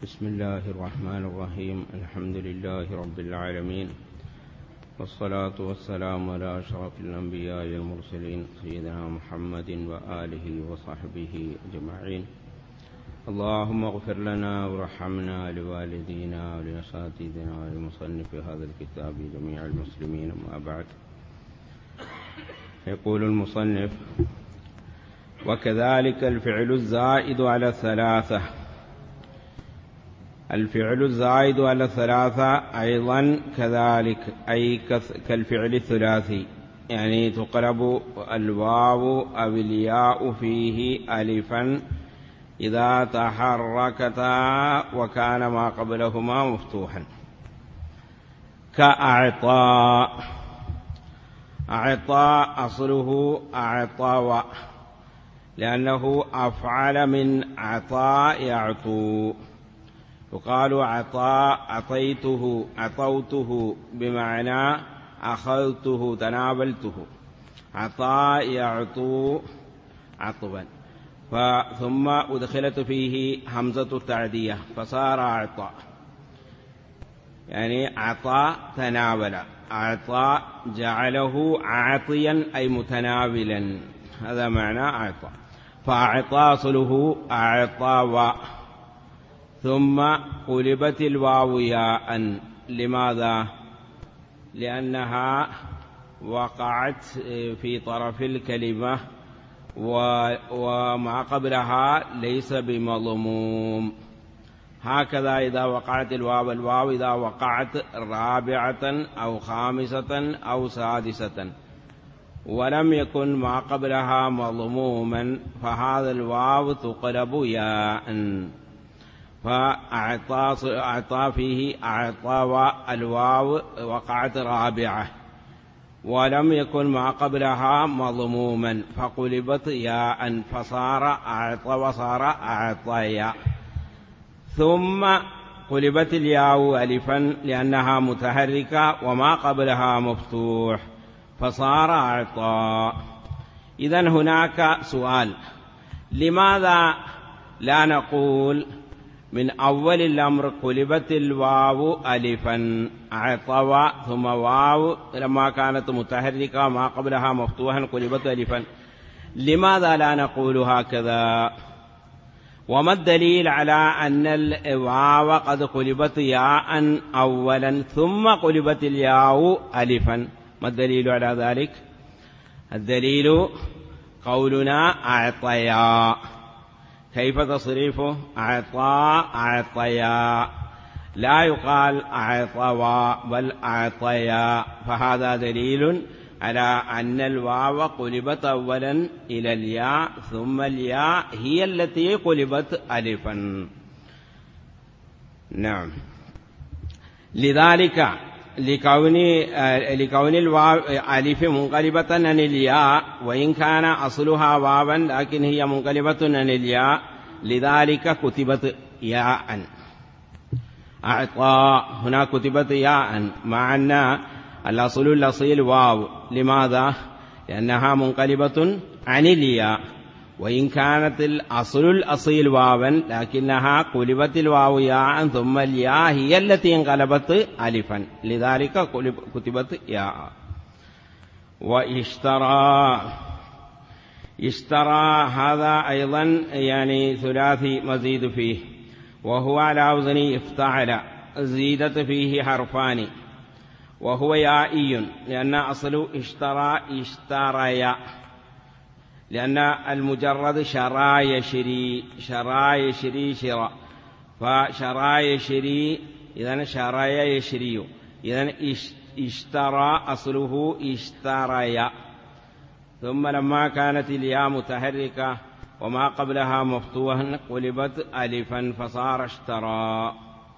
بسم الله الرحمن الرحيم. الحمد لله رب العالمين، والصلاة والسلام على أشرف الأنبياء والمرسلين سيدنا محمد وآله وصحبه أجمعين. اللهم اغفر لنا وارحمنا لوالدينا ولأساتذتنا ولمصنف هذا الكتاب جميع المسلمين، أما بعد. يقول المصنف: وكذلك الفعل الزائد على الثلاثة. الفعل الزائد على الثلاثة أيضا كذلك، أي كالفعل الثلاثي، يعني تقلب الواو أو الياء فيه ألفا إذا تحركتا وكان ما قبلهما مفتوحا، كأعطاء. أعطاء أصله أعطاء، لأنه أفعل من عطاء يعطو. يقال عطاء أعطيته، أعطوته، بمعنى أخذته، تناولته. عطاء يعطو عطبا، ثم أدخلت فيه همزة التعدية فصار عطاء، يعني عطاء تناول، عطاء جعله عاطيا أي متناولا، هذا معنى عطاء. فأعطى أصله أعطاء، ثم قلبت الواو ياء. لماذا؟ لأنها وقعت في طرف الكلمة، وما قبلها ليس بمضموم. هكذا إذا وقعت الواو إذا وقعت رابعة أو خامسة أو سادسة ولم يكن ما قبلها مضموما، فهذا الواو تقلب ياء. فأعطى فيه أعطى، الواو وقعت رابعة ولم يكن ما قبلها مضموما فقلبت ياء، فصار أعطى وصار أعطيا. ثم قلبت الياء ألفا لأنها متحركة وما قبلها مفتوح فصار أعطى. إذن هناك سؤال: لماذا لا نقول من أول الأمر قلبت الواو ألفا أعطى، ثم واو لما كانت متحركة ما قبلها مفتوحا قلبت ألفا؟ لماذا لا نقول هكذا؟ وما الدليل على أن الواو قد قلبت ياء أولا ثم قلبت الياء ألفا؟ ما الدليل على ذلك؟ الدليل قولنا أعطيا. كيف تصريفه؟ أعطى أعطيا، لا يقال أعطوا بل أعطيا. فهذا دليل على أن الواو قلبت أولا إلى الياء، ثم الياء هي التي قلبت ألفا. نعم. لذلك لكون الواو ألف منقلبة عن الياء، وإن كان أصلها واوا لكن هي منقلبة عن الياء، لذلك كتبت ياء. أعطى هنا كتبت ياء، مع أن الأصيل واو. لماذا؟ لأنها منقلبة عن الياء، وإن كانت الأصيل واوا لكنها قلبت الواو ياء، ثم الياء هي التي انقلبت ألفا، لذلك كتبت ياء. اشترى هذا أيضا يعني ثلاثي مزيد فيه، وهو على وزن افتعل، زيدت فيه حرفان، وهو يائي لأن أصل اشترى، لأن المجرد شرا يشري، شراء، فشرا يشري، إذن شرا يشري، إذن اشترى أصله اشتري. ثم لما كانت الياء متحركة وما قبلها مفتوحا قلبت ألفا فصار اشترى.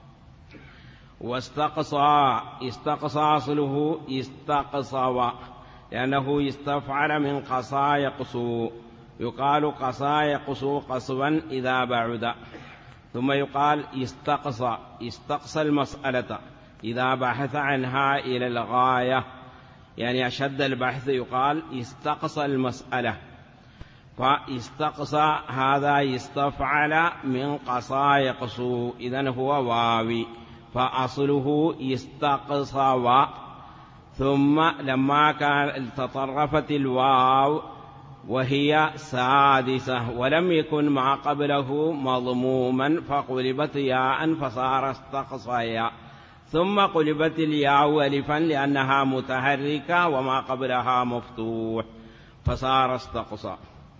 واستقصى أصله استقصى، لأنه يستفعل من قصى يقصو، يقال قصى يقصو قصوا إذا بعد. ثم يقال استقصى المسألة إذا بحث عنها إلى الغاية، يعني أشد البحث يقال استقصى المسألة. فاستقصى هذا يستفعل من قصى يقصو، إذن هو واوي، فأصله استقصى. ثم لما كان تطرفت الواو وهي سادسة ولم يكن ما قبله مضموما فقلبت ياء فصار استقصيا، ثم قلبت الياء ألفا لأنها متحركة وما قبلها مفتوح فصار استقصى.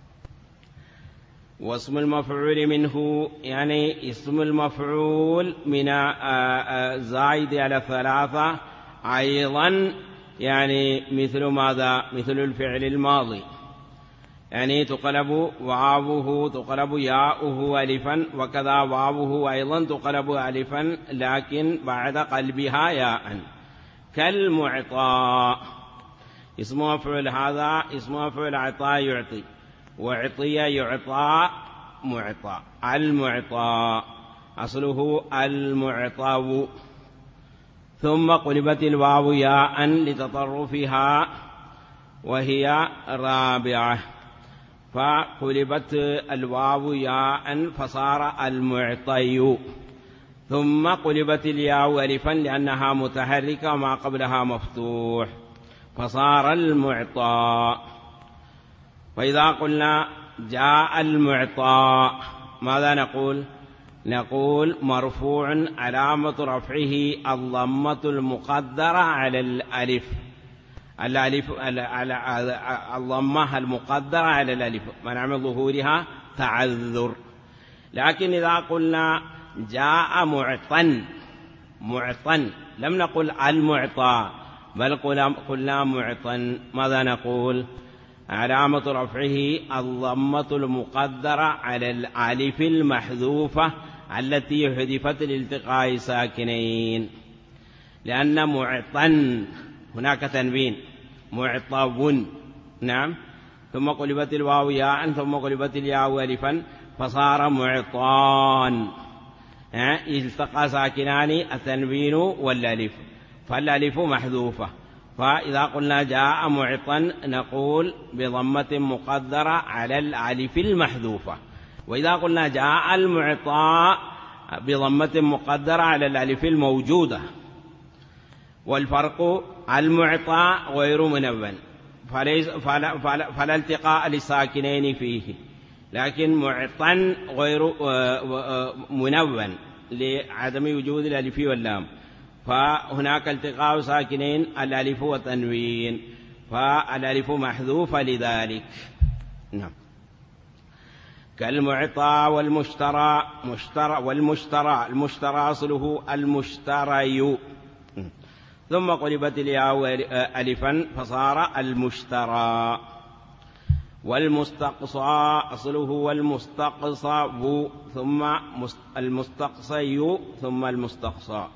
واسم المفعول منه يعني اسم المفعول من زائد على 3 أيضا يعني مثل ماذا؟ مثل الفعل الماضي، يعني تقلب واوه تقلب ياؤه ألفا، وكذا واوه أيضا تقلب ألفا لكن بعد قلبها ياء. كالمعطى اسم مفعول، هذا اسم مفعول عطاء يعطي، وعطي يعطى معطى. المعطى أصله المعطى، ثم قلبت الواو ياء لتطرفها وهي رابعة، فقلبت الواو ياء فصار المعطي، ثم قلبت الياء ألفا لأنها متحركة وما قبلها مفتوح فصار المعطى. فإذا قلنا جاء المعطى ماذا نقول؟ نقول مرفوع علامة رفعه الضمة المقدرة على الألف، الضمة المقدرة على الألف منع ظهورها تعذر. لكن إذا قلنا جاء معطا لم نقل المعطى بل قلنا معطا، ماذا نقول؟ علامة رفعه الضمة المقدرة على الألف المحذوفة التي حذفت لالتقاء ساكنين، لأن معطا هناك تنوين معطب، نعم، ثم قلبت الواو ياء ثم قلبت الياء ألفا فصار معطان، التقى ساكنان التنوين والألف فالألف محذوفة. فإذا قلنا جاء معطا نقول بضمة مقدرة على الألف المحذوفة، وإذا قلنا جاء المعطى بضمة مقدرة على الألف الموجودة. والفرق المعطى غير منون فلا التقاء للساكنين فيه، لكن معطا غير منون لعدم وجود الألف واللام، فهناك التقاء ساكنين الألف والتنوين، فالألف محذوفة لذلك. نعم. كالمعطى والمشترى المشترى أصله المشتري، ثم قلبت الياء ألفا فصار المشترى. والمستقصى أصله المستقصى ثم المستقصي ثم المستقصى.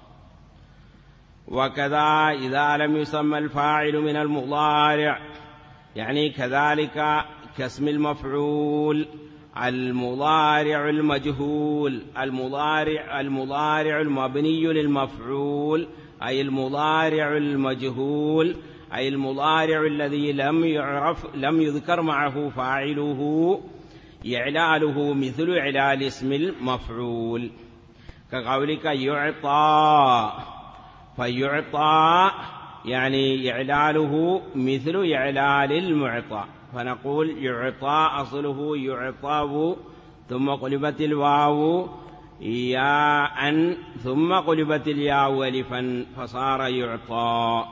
وكذا إذا لم يسمى الفاعل من المضارع، يعني كذلك كاسم المفعول المضارع المجهول، المضارع المبني للمفعول أي المضارع المجهول، أي المضارع الذي لم يذكر معه فاعله، إعلاله مثل إعلال اسم المفعول، كقولك يعطى، فيعطى يعني إعلاله مثل إعلال المعطى، فنقول يعطى أصله يعطى ثم قلبت الواو ياء ثم قلبت الياء ألفا فصار يعطى.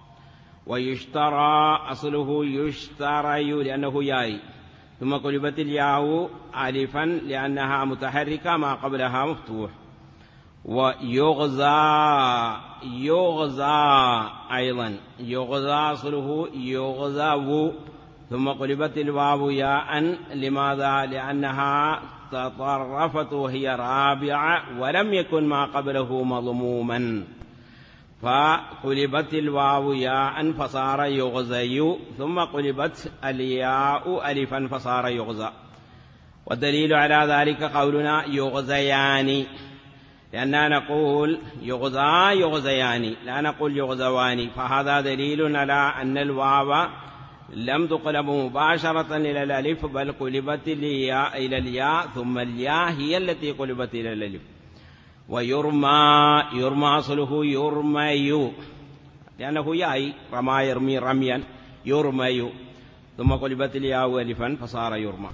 ويشترى أصله يشتري لأنه ياء ثم قلبت الياء ألفا لأنها متحركة ما قبلها مفتوح. ويغزى أيضا يغزى أصله يغزى ثم قلبت الواو ياء، لماذا؟ لأنها تطرفت وهي رابعة ولم يكن ما قبله مضموما، فقلبت الواو ياء فصار يغزي، ثم قلبت الياء ألفا فصار يغزى. والدليل على ذلك قولنا يغزيان، لأننا نقول يغزى يغزيان لا نقول يغزوان، فهذا دليل على أن الواو لم تقلب مباشرة إلى الألف بل قلبت الياء إلى الياء ثم الياء هي التي قلبت إلى الألف. ويرمى أصله يرمي لأنه ياء رمى يرمي رميا يرمي ثم قلبت الياء ألفا فصار يرمى.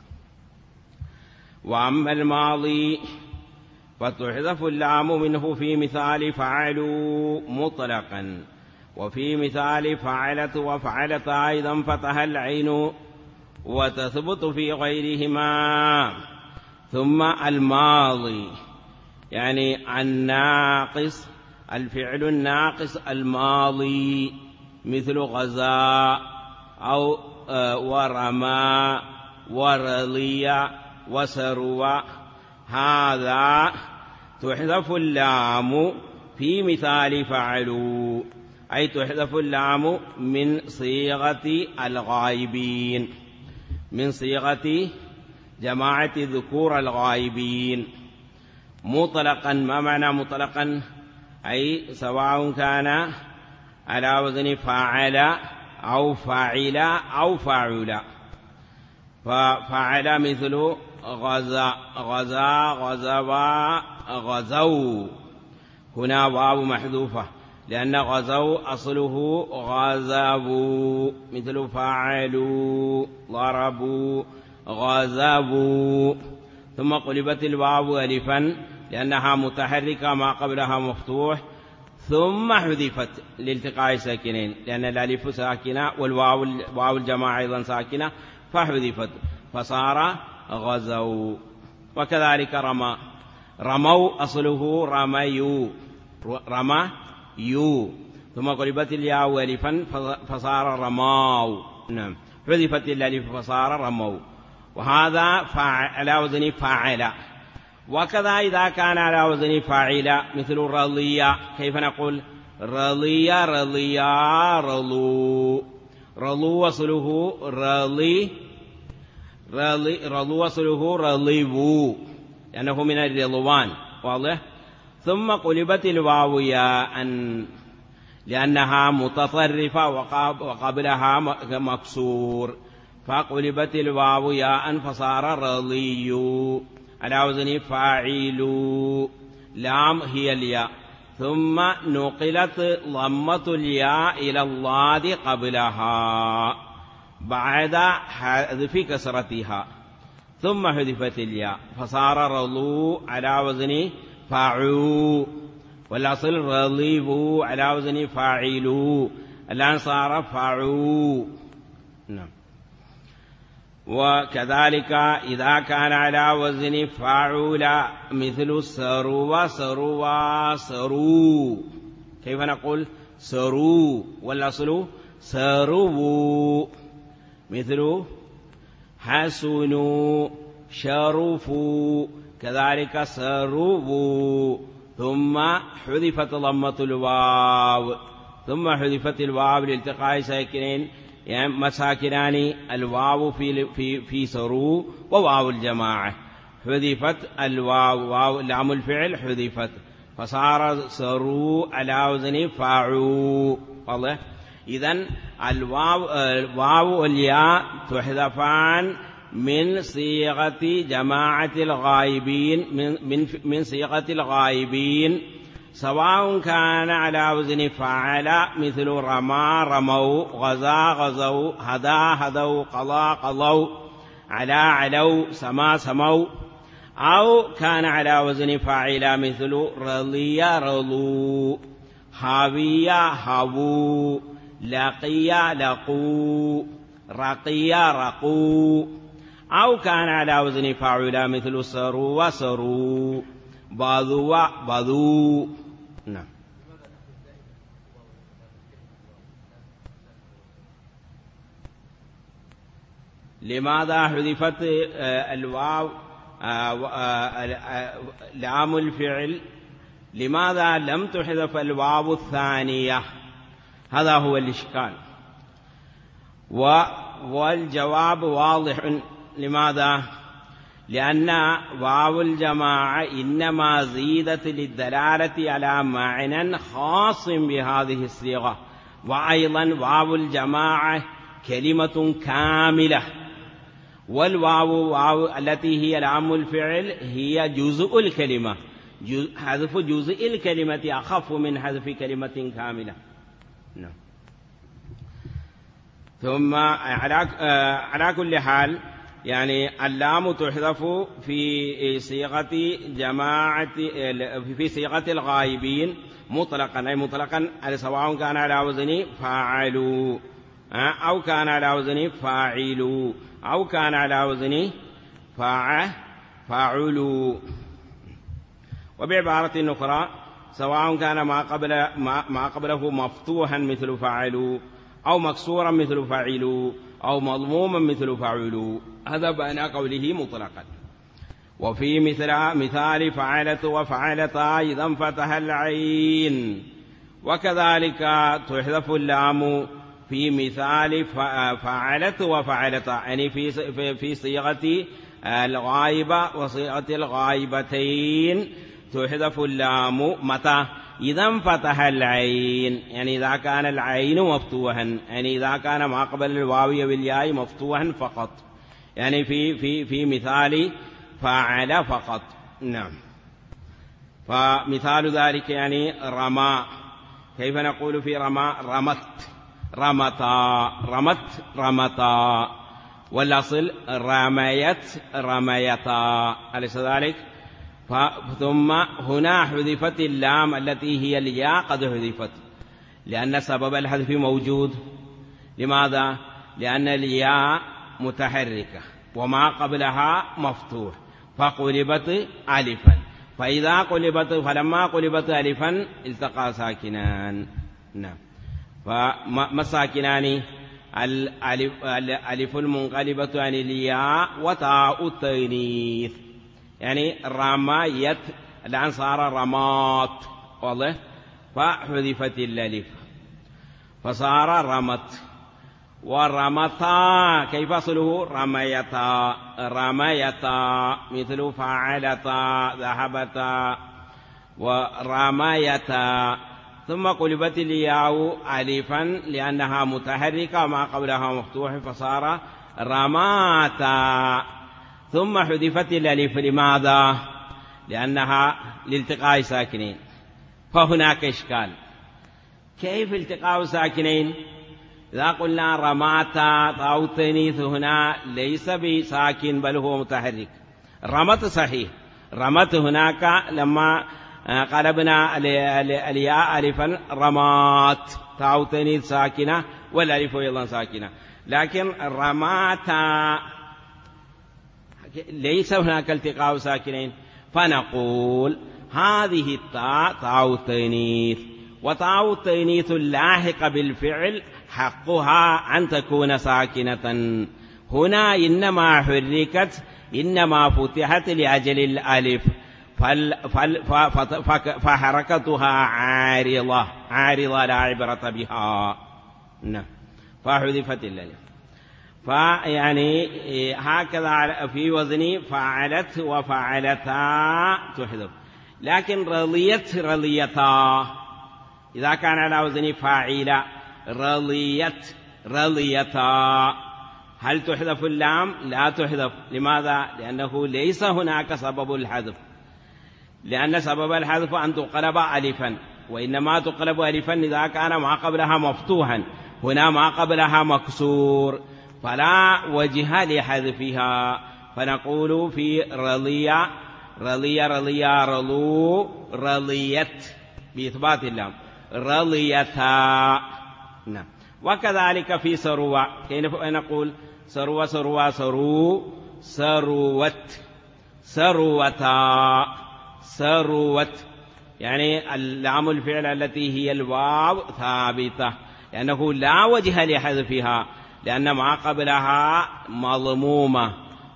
وأما الماضي فتحذف اللام منه في مثال فعلوا مطلقا وفي مثال فعلت وفعلت أيضا فتح العين وتثبت في غيرهما. ثم الماضي يعني الناقص الفعل الناقص الماضي مثل غزا أو ورمى ورضي وسروى هذا تحذف اللام في مثال فعلوا أي تحذف اللام من صيغة الغائبين من صيغة جماعة ذكور الغائبين مطلقا. ما معنى مطلقا؟ أي سواء كان على وزن فاعل أو فاعل أو فاعل. ففاعل مثل غزا غزا غزوا غزوا هنا واو محذوفة لأن غزوا أصله غزبوا مثل فاعلوا ضربوا غزبوا ثم قلبت الواو ألفا لأنها متحركة ما قبلها مفتوح ثم حذفت لالتقاء ساكنين لأن الألف ساكنة والواو الجماعة أيضا ساكنة فحذفت فصار غزوا. وكذلك رمى رموا أصله رميوا رميوا ثم قلبت الياء ألفا فصار رماوا نعم حذفت الألف فصار رموا. وهذا على وزن فاعل. وكذا إذا كان على وزن فاعل مثل رضي كيف نقول رضي رضيا رضوا رضوا وصله رضي رضوا وصله رضيبوا لأنه من الرضوان واضح. ثم قلبت الواو ياء لأنها متطرفة وقبلها مكسور فقلبت الواو ياء فصار رضي على وزن فاعل لام هي الياء ثم نقلت ضمة الياء إلى الضاد قبلها بعد حذف كسرتها ثم حذفت الياء فصار رضوا على وزن فاعوا والأصل رضيبوا على وزن فاعلوا الآن صار فاعوا نعم. وكذلك إذا كان على وزن فاعل مثل سروا سروا سروا كيف نقول سروا والأصل سروا مثل حسنوا شرفوا كذلك سروا ثم حذفت ضمة الواو ثم حذفت الواو لالتقاء ساكنين يعني مساكنان الواو في سروا وواو الجماعة حذفت الواو واو لام الفعل حذفت فصار سروا على وزن فاعوا واضح. إذن الواو والياء تحذفان من صيغة جماعة الغائبين من صيغة الغائبين سواء كان على وزن فعل مثل رمى رموا غزا غزوا هدى هدوا قضى قضوا على علوا سما سموا أو كان على وزن فاعل مثل رضي رضوا هاوي هاووا لقي لقوا رقي رقوا أو كان على وزن فاعل مثل سروا وسروا بذوا بذوا نعم. لماذا حذفت الواو لام الفعل؟ لماذا لم تحذف الواو الثانية؟ هذا هو الإشكال والجواب واضح. لماذا؟ لأن واو الجماعة إنما زيدت للدلالة على معنى خاص بهذه الصيغة وأيضا واو الجماعة كلمة كاملة، والواو التي هي لام الفعل هي جزء الكلمة، حذف جزء الكلمة أخف من حذف كلمة كاملة. نعم. ثم على كل حال يعني اللام تحذف في صيغة جماعة، في صيغة الغائبين مطلقا، أي مطلقا، سواء كان على وزن فاعلوا أو كان على وزن فاعلوا أو كان على وزن فاعلوا. وبعبارة أخرى سواء كان ما قبله مفتوحا مثل فاعلوا أو مكسورا مثل فاعلوا أو مضموما مثل فاعلوا، هذا بين قوله مطلقا. وفي مثال فعلت وفعلتا إذا انفتح العين، وكذلك تحذف اللام في مثال فعلت وفعلتا، يعني في صيغة الغائبة وصيغة الغائبتين تحذف اللام متى؟ إذا انفتح العين، يعني إذا كان العين مفتوحا، يعني إذا كان ما قبل الواو والياء مفتوحا فقط، يعني في مثال فعل فقط. نعم. فمثال ذلك يعني رمى، كيف نقول في رمى؟ رمت، رمتا، رمت، رمتا، والأصل رميت، رميتا، أليس ذلك؟ ثم هنا حذفت اللام التي هي الياء، قد حذفت لأن سبب الحذف موجود. لماذا؟ لأن الياء متحركة وما قبلها مفتوح فقلبت ألفا، فلما قلبت ألفا التقى ساكنان. نعم. فما الساكنان؟ الألف المنقلبة عن الياء وتاء التأنيث، يعني رميت الآن صار رمات، واضح؟ فحذفت الألف فصار رمت. ورمتا كيف أصله؟ رميتا، رميتا، مثل فعلتا، ذهبتا، ورميتا. ثم قلبت الياء ألفا لأنها متحركة وما قبلها مفتوح فصار رماتا. ثم حذفت الألف، لماذا؟ لأنها لالتقاء ساكنين. فهناك إشكال، كيف التقاء ساكنين؟ إذا قلنا رماتا تاء التأنيث هنا ليس بساكن بل هو متحرك. رمت صحيح، رمت هناك لما قلبنا الياء ألفا رمات، تاء التأنيث ساكنة والألف أيضا ساكنة، لكن رماتا ليس هناك التقاء ساكنين، فنقول هذه التاء تاء التأنيث، وتاء التأنيث اللاحق بالفعل حقها أن تكون ساكنة. هنا إنما حركت، إنما فتحت لأجل الألف، فحركتها عارضة، عارضة لا عبرة بها. نعم. فحذفت الألف. فيعني هكذا في وزن فعلت وفعلتا تحذف. لكن رضيت، رضيتا، إذا كان على وزن فاعلة رضيت، رضيتا، هل تحذف اللام؟ لا تحذف. لماذا؟ لأنه ليس هناك سبب الحذف، لأن سبب الحذف أن تقلب ألفا، وإنما تقلب ألفا إذا كان ما قبلها مفتوحا، هنا ما قبلها مكسور فلا وجه لحذفها. فنقول في رضية، رضية، رضية، رضو، رضيت بإثبات اللام، رضيتا. نعم. وكذلك في سروة، كيف نقول سروة، سروة، سرو، سروت، سروتا، سروت، يعني اللام الفعل التي هي الواو ثابتة لأنه لا وجه لحذفها، لأن ما قبلها مضمومة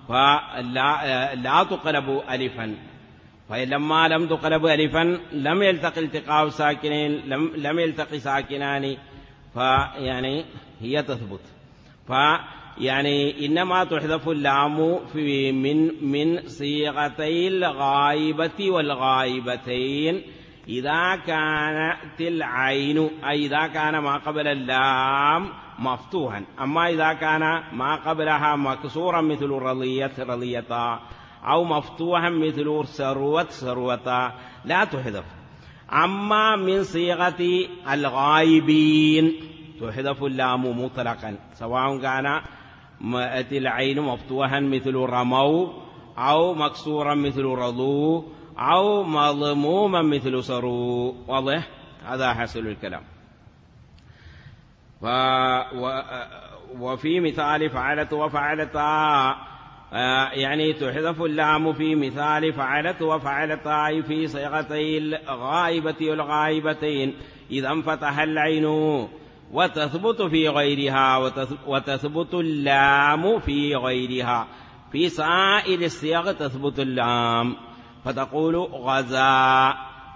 فلا تقلب ألفا، فلما لم تقلب ألفا لم يلتقي التقاء ساكنين، لم يلتقي ساكنان، فيعني هي تثبت. فيعني إنما تحذف اللام في من صيغتي الغائبة والغائبتين إذا كانت العين، أي إذا كان ما قبل اللام مفتوحا. أما إذا كان ما قبلها مكسورا مثل رضيتا أو مفتوحا مثل سروتا لا تحذف. أما من صيغة الغائبين تحذف اللام مطلقا، سواء كان العين مفتوحا مثل رموا أو مكسورا مثل رضوا أو مضموما مثل سروا. واضح؟ هذا حاصل الكلام. وفي مثال فعلت وفعلتا يعني تحذف اللام في مثال فعلت وفعلتا في صيغتي الغائبة والغائبتين إذا انفتح العين، وتثبت في غيرها، وتثبت اللام في غيرها. في سائر الصيغ تثبت اللام، فتقول غزا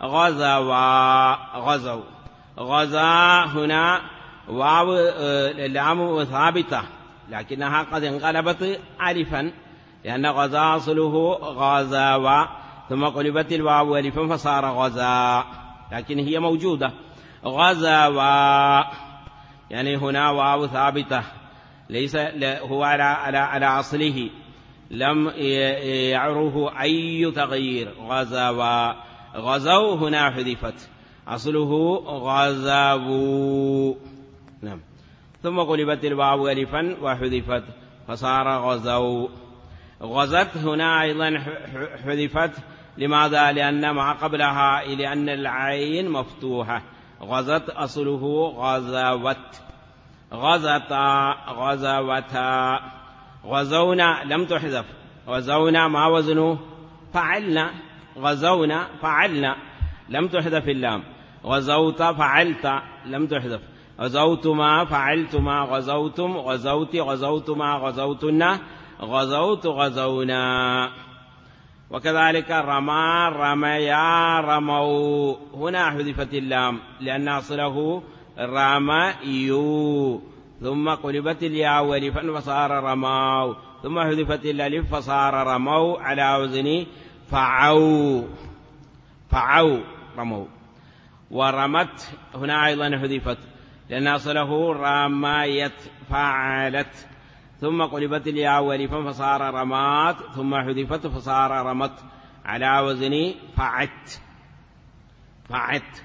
غزوا غزوا. غزا هنا واو اللام ثابتة لكنها قد انقلبت ألفا، لأن غزا أصله غزاوا ثم قلبت الواو ألفا فصار غزا، لكن هي موجودة غزاوا، يعني هنا واو ثابتة ليس هو على أصله لم يعره أي تغيير. غزاوا غزوا هنا حذفت أصله غزاوا. نعم. ثم قلبت الواو ألفا وحذفت فصار غزوا. غزت هنا أيضا حذفت. لماذا؟ لأن ما قبلها لأن العين مفتوحة. غزت أصله غزوت. غزتا غزوتا. غزونا لم تحذف. غزونا ما وزنه؟ فعلنا. غزونا فعلنا لم تحذف اللام. غزوت فعلت لم تحذف. غزوتما فعلتما. غزوتم غزوت غزوتما غزوتنا غزوت غزونا. وكذلك رمى رميا رموا، هنا حذفت اللام لأن أصله رميوا، ثم قلبت الياء ألفا فصار رموا، ثم حذفت الألف فصار رموا على وزن فعوا. فعوا رموا. ورمت هنا أيضا حذفت لأن أصله رميت فعلت، ثم قلبت الياء ألفا فصار رمات، ثم حذفت فصار رمت على وزن فعت. فعت.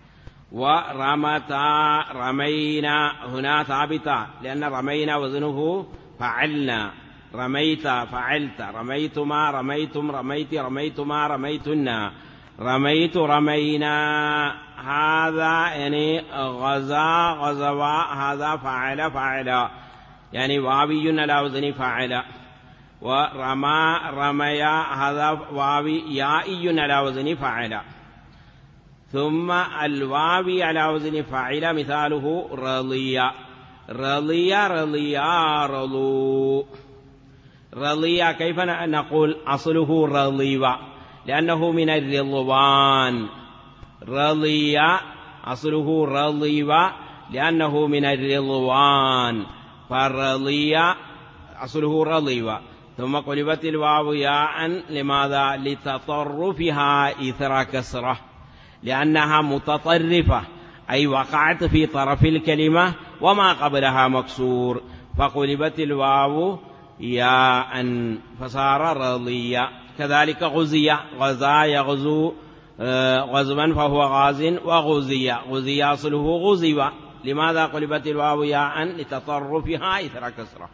ورمتا رمينا هنا ثابتا لأن رمينا وزنه فعلنا. رميت فعلت. رميتما رميتم رميت رميتما رميتنا رميت رمينا. هذا يعني غزا غزوا، هذا فعل فعلا، يعني واوي على وزن فعل. ورمى رميا هذا واوي يائي على وزن فعل. ثم الواوي على وزن فعل مثاله رضيا. رضيا رضيا رضوا. رضيا كيف نقول؟ أصله رضيوا لأنه من الرضوان. رضيا أصله رضيوا لأنه من الرضوان، فالرضيا أصله رضيوا. ثم قلبت الواو ياء. لماذا؟ لتطرفها إثر كسرة، لأنها متطرفة أي وقعت في طرف الكلمة وما قبلها مكسور، فقلبت الواو ياء فصار رضيا. كذلك غزية. غزا يغزو غزوا فهو غاز، وغزية غزية أصله غزوا. لماذا قلبت الواو ياء؟ لتطرفها إثر كسرة.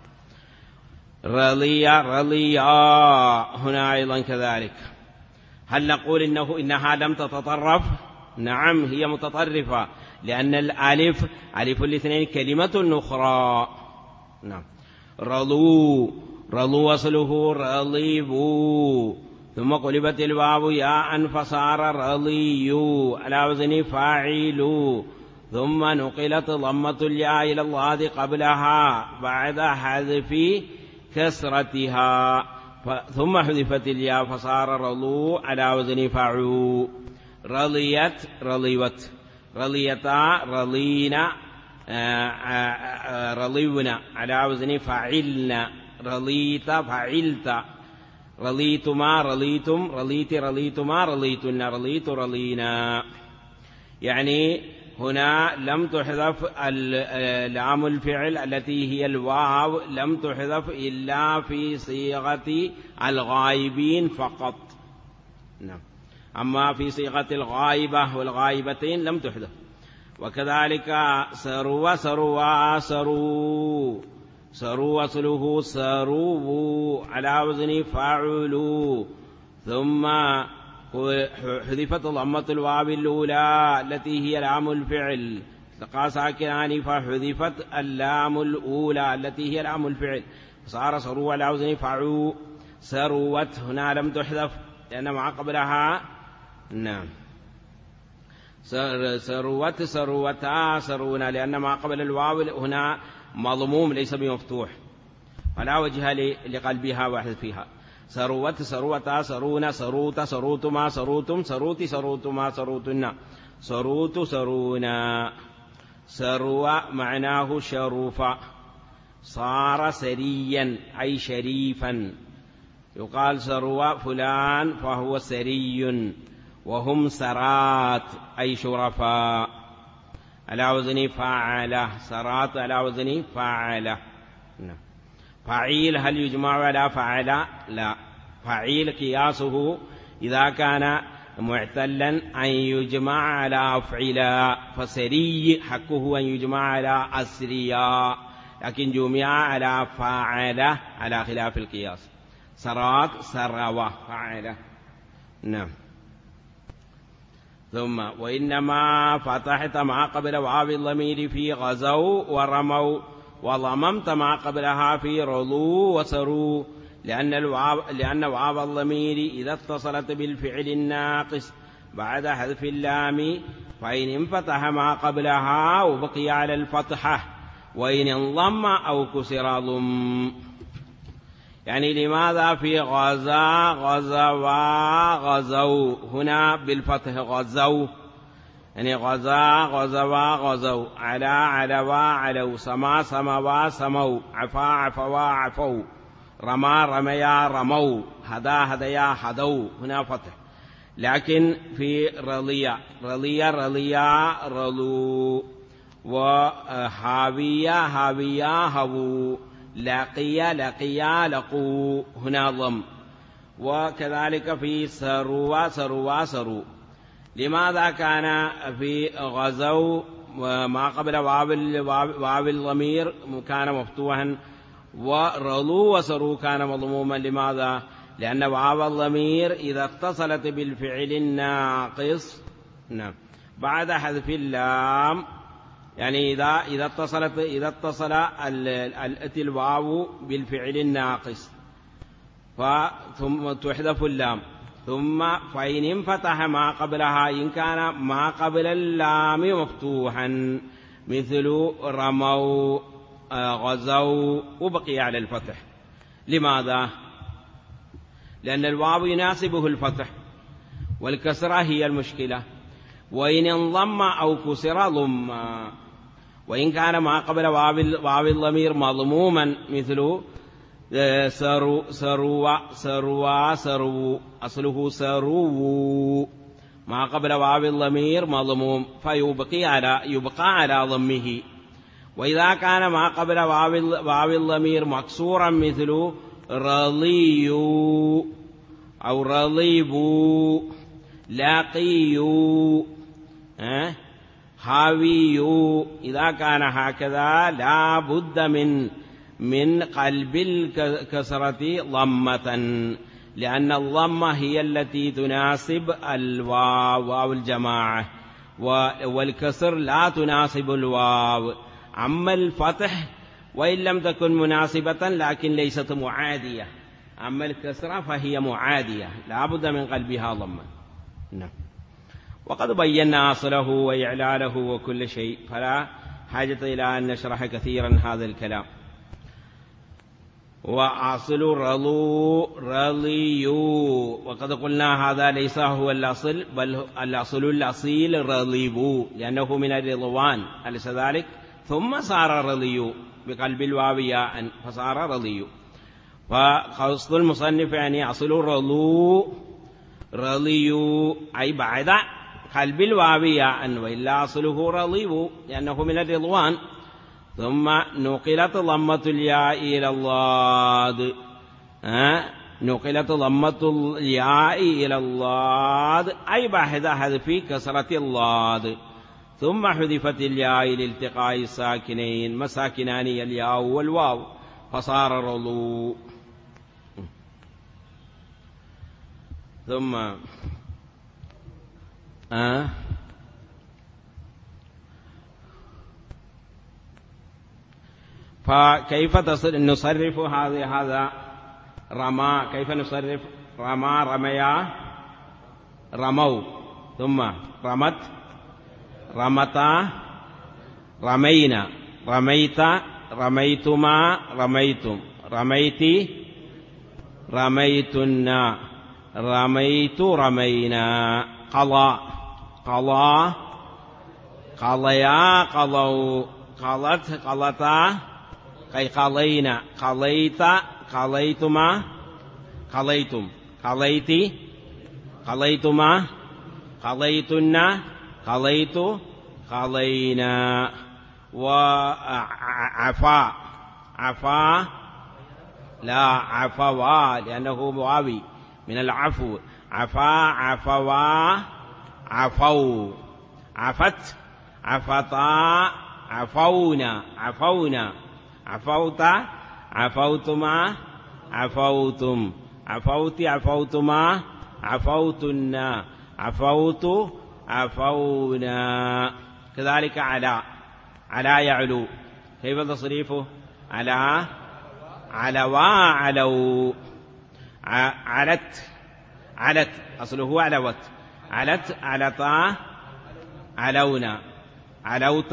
رضيا رضيا هنا أيضا كذلك. هل نقول إنها لم تتطرف؟ نعم هي متطرفة، لأن الألف ألف الاثنين كلمة أخرى. نعم. رضوا. رضوا أصله رضيبوا، ثم قلبت الواو ياء فصار رضيوا على وزن فاعلوا، ثم نقلت ضمة الياء إلى الضاد قبلها بعد حذف كسرتها، ثم حذفت الياء فصار رضوا على وزن فعوا. رضيت رضيوت. رضيتا رضينا رضيونا على وزن فعلنا. رضيت فعلت. رضيتما رضيتم. رضيت رضيتما رضيتنا. رضيت رضينا. يعني هنا لم تحذف لام الفعل التي هي الواو، لم تحذف إلا في صيغة الغائبين فقط. نعم. أما في صيغة الغائبة والغائبتين لم تحذف. وكذلك سروا سروا سروا، سروا أصله سروا على وزن فاعلوا، ثم حذفت ضمة الواو الأولى التي هي لام الفعل، التقى ساكنان فحذفت اللام الأولى التي هي لام الفعل، صار سروا على وزن فاعلوا. سروت هنا لم تحذف لأن ما قبلها نعم سروت سروتا سرونا، لأن ما قبل الواو هنا مضموم ليس بمفتوح، فلا وجه لقلبها واحد فيها. سروت سروتا سرونا سروت سروتما سروتم سروت سروتما سروتنا سروت سرونا. سروى معناه شرف، صار سريا أي شريفا، يقال سروى فلان فهو سري، وهم سرات أي شرفاء على وزن فاعلة، سرات على وزن فاعلة. فعيل هل يجمع على فاعلة؟ لا، فعيل قياسه إذا كان معتلا أن يجمع على أفعلا، فسري حقه أن يجمع على أسريا، لكن جمع على فاعلة على خلاف القياس. سرات سروى فاعلة. نعم. ثم وإنما فتحت ما قبل واو الضمير في غزوا ورموا، وضممت ما قبلها في رضوا وسروا، لأن واو الضمير إذا اتصلت بالفعل الناقص بعد حذف اللام فإن انفتح ما قبلها وبقي على الفتحة، وإن انضم أو كسر ضم. يعني لماذا في غزا غزوا غزوا هنا بالفتح غزوا، يعني غزا غزوا غزوا، علا علوا علوا، سما سموا سموا، عفا عفوا عفوا، رمى رميا رموا، هدا هديا هدوا، هنا فتح. لكن في رضيا رضيا رضيا رضوا، وهاويا هاويا هووا، لقيا لقيا لقوا، هنا ضم. وكذلك في سروا سروا سروا. لماذا كان في غزوا وما قبل واو الضمير كان مفتوحا، ورضوا وسروا كان مضموما؟ لماذا؟ لأن واو الضمير إذا اتصلت بالفعل الناقص نعم بعد حذف اللام، يعني إذا اتصل الواو بالفعل الناقص ثم تحذف اللام، ثم فإن انفتح ما قبلها، إن كان ما قبل اللام مفتوحا مثل رموا غزوا وبقي على الفتح. لماذا؟ لأن الواو يناسبه الفتح، والكسرة هي المشكلة. وإن انضم أو كسر ضم، وإن كان ما قبل واو الضمير مضموما مثل سروا سروا سروا سروا، أصله سروا، ما قبل واو الضمير مضموم فيبقى على ضمه. وإذا كان ما قبل واو الضمير مكسورا مثل رضيوا أو رضيبوا، لاقيوا، هاويوا، إذا كان هكذا لا بد من قلب الكسرة ضمة، لأن الضمة هي التي تناسب الواو الجماعة، والكسر لا تناسب الواو. أما الفتح وإن لم تكن مناسبة لكن ليست معادية، أما الكسرة فهي معادية لا بد من قلبها ضمة. نعم. وقد بينا أصله وإعلاله وكل شيء، فلا حاجة إلى أن نشرح كثيرا هذا الكلام. وأصل رضوا رضيوا، وقد قلنا هذا ليس هو الأصل، بل الأصيل رضيبوا، لأنه من الرضوان، أليس ذلك؟ ثم صار رضيوا بقلب الواو ياء فصار رضيوا. فقصد المصنف يعني أصل رضوا رضيوا أي بعد قلب الواو ياء وإلا أصله رضيب لأنه من الرضوان. ثم نقلت ضمة الياء إلى الضاد، نقلت ضمة الياء إلى الضاد أي بعد حذف كسرة الضاد. ثم حذفت الياء لالتقاء الساكنين مساكنان الياء والواو فصار رضو. ثم فكيف نصرف هذا رمى؟ كيف نصرف رمى رميا رموا، ثم رمت رمتا رمينا رميت رميتما رميتم رميتي رميتنا رميت رمينا قضى قضى قضيا قضوا قضت قضتا كي قضينا قضيت قضيتما قضيتم قضيتي قضيتما قضيتنا قضيت قضينا. وعفا عفا لا عفوا لأنه واوي من العفو. عفا عفوا عفوا عفت عفتا عفونا عفونا عفوت عفوتما عفوتم عفوت عفوتما عفوتنا عفوت عفونا. كذلك على على يعلو كيف تصريفه؟ على علوا علو علت علت أصله علوت علت علتا علونا علوت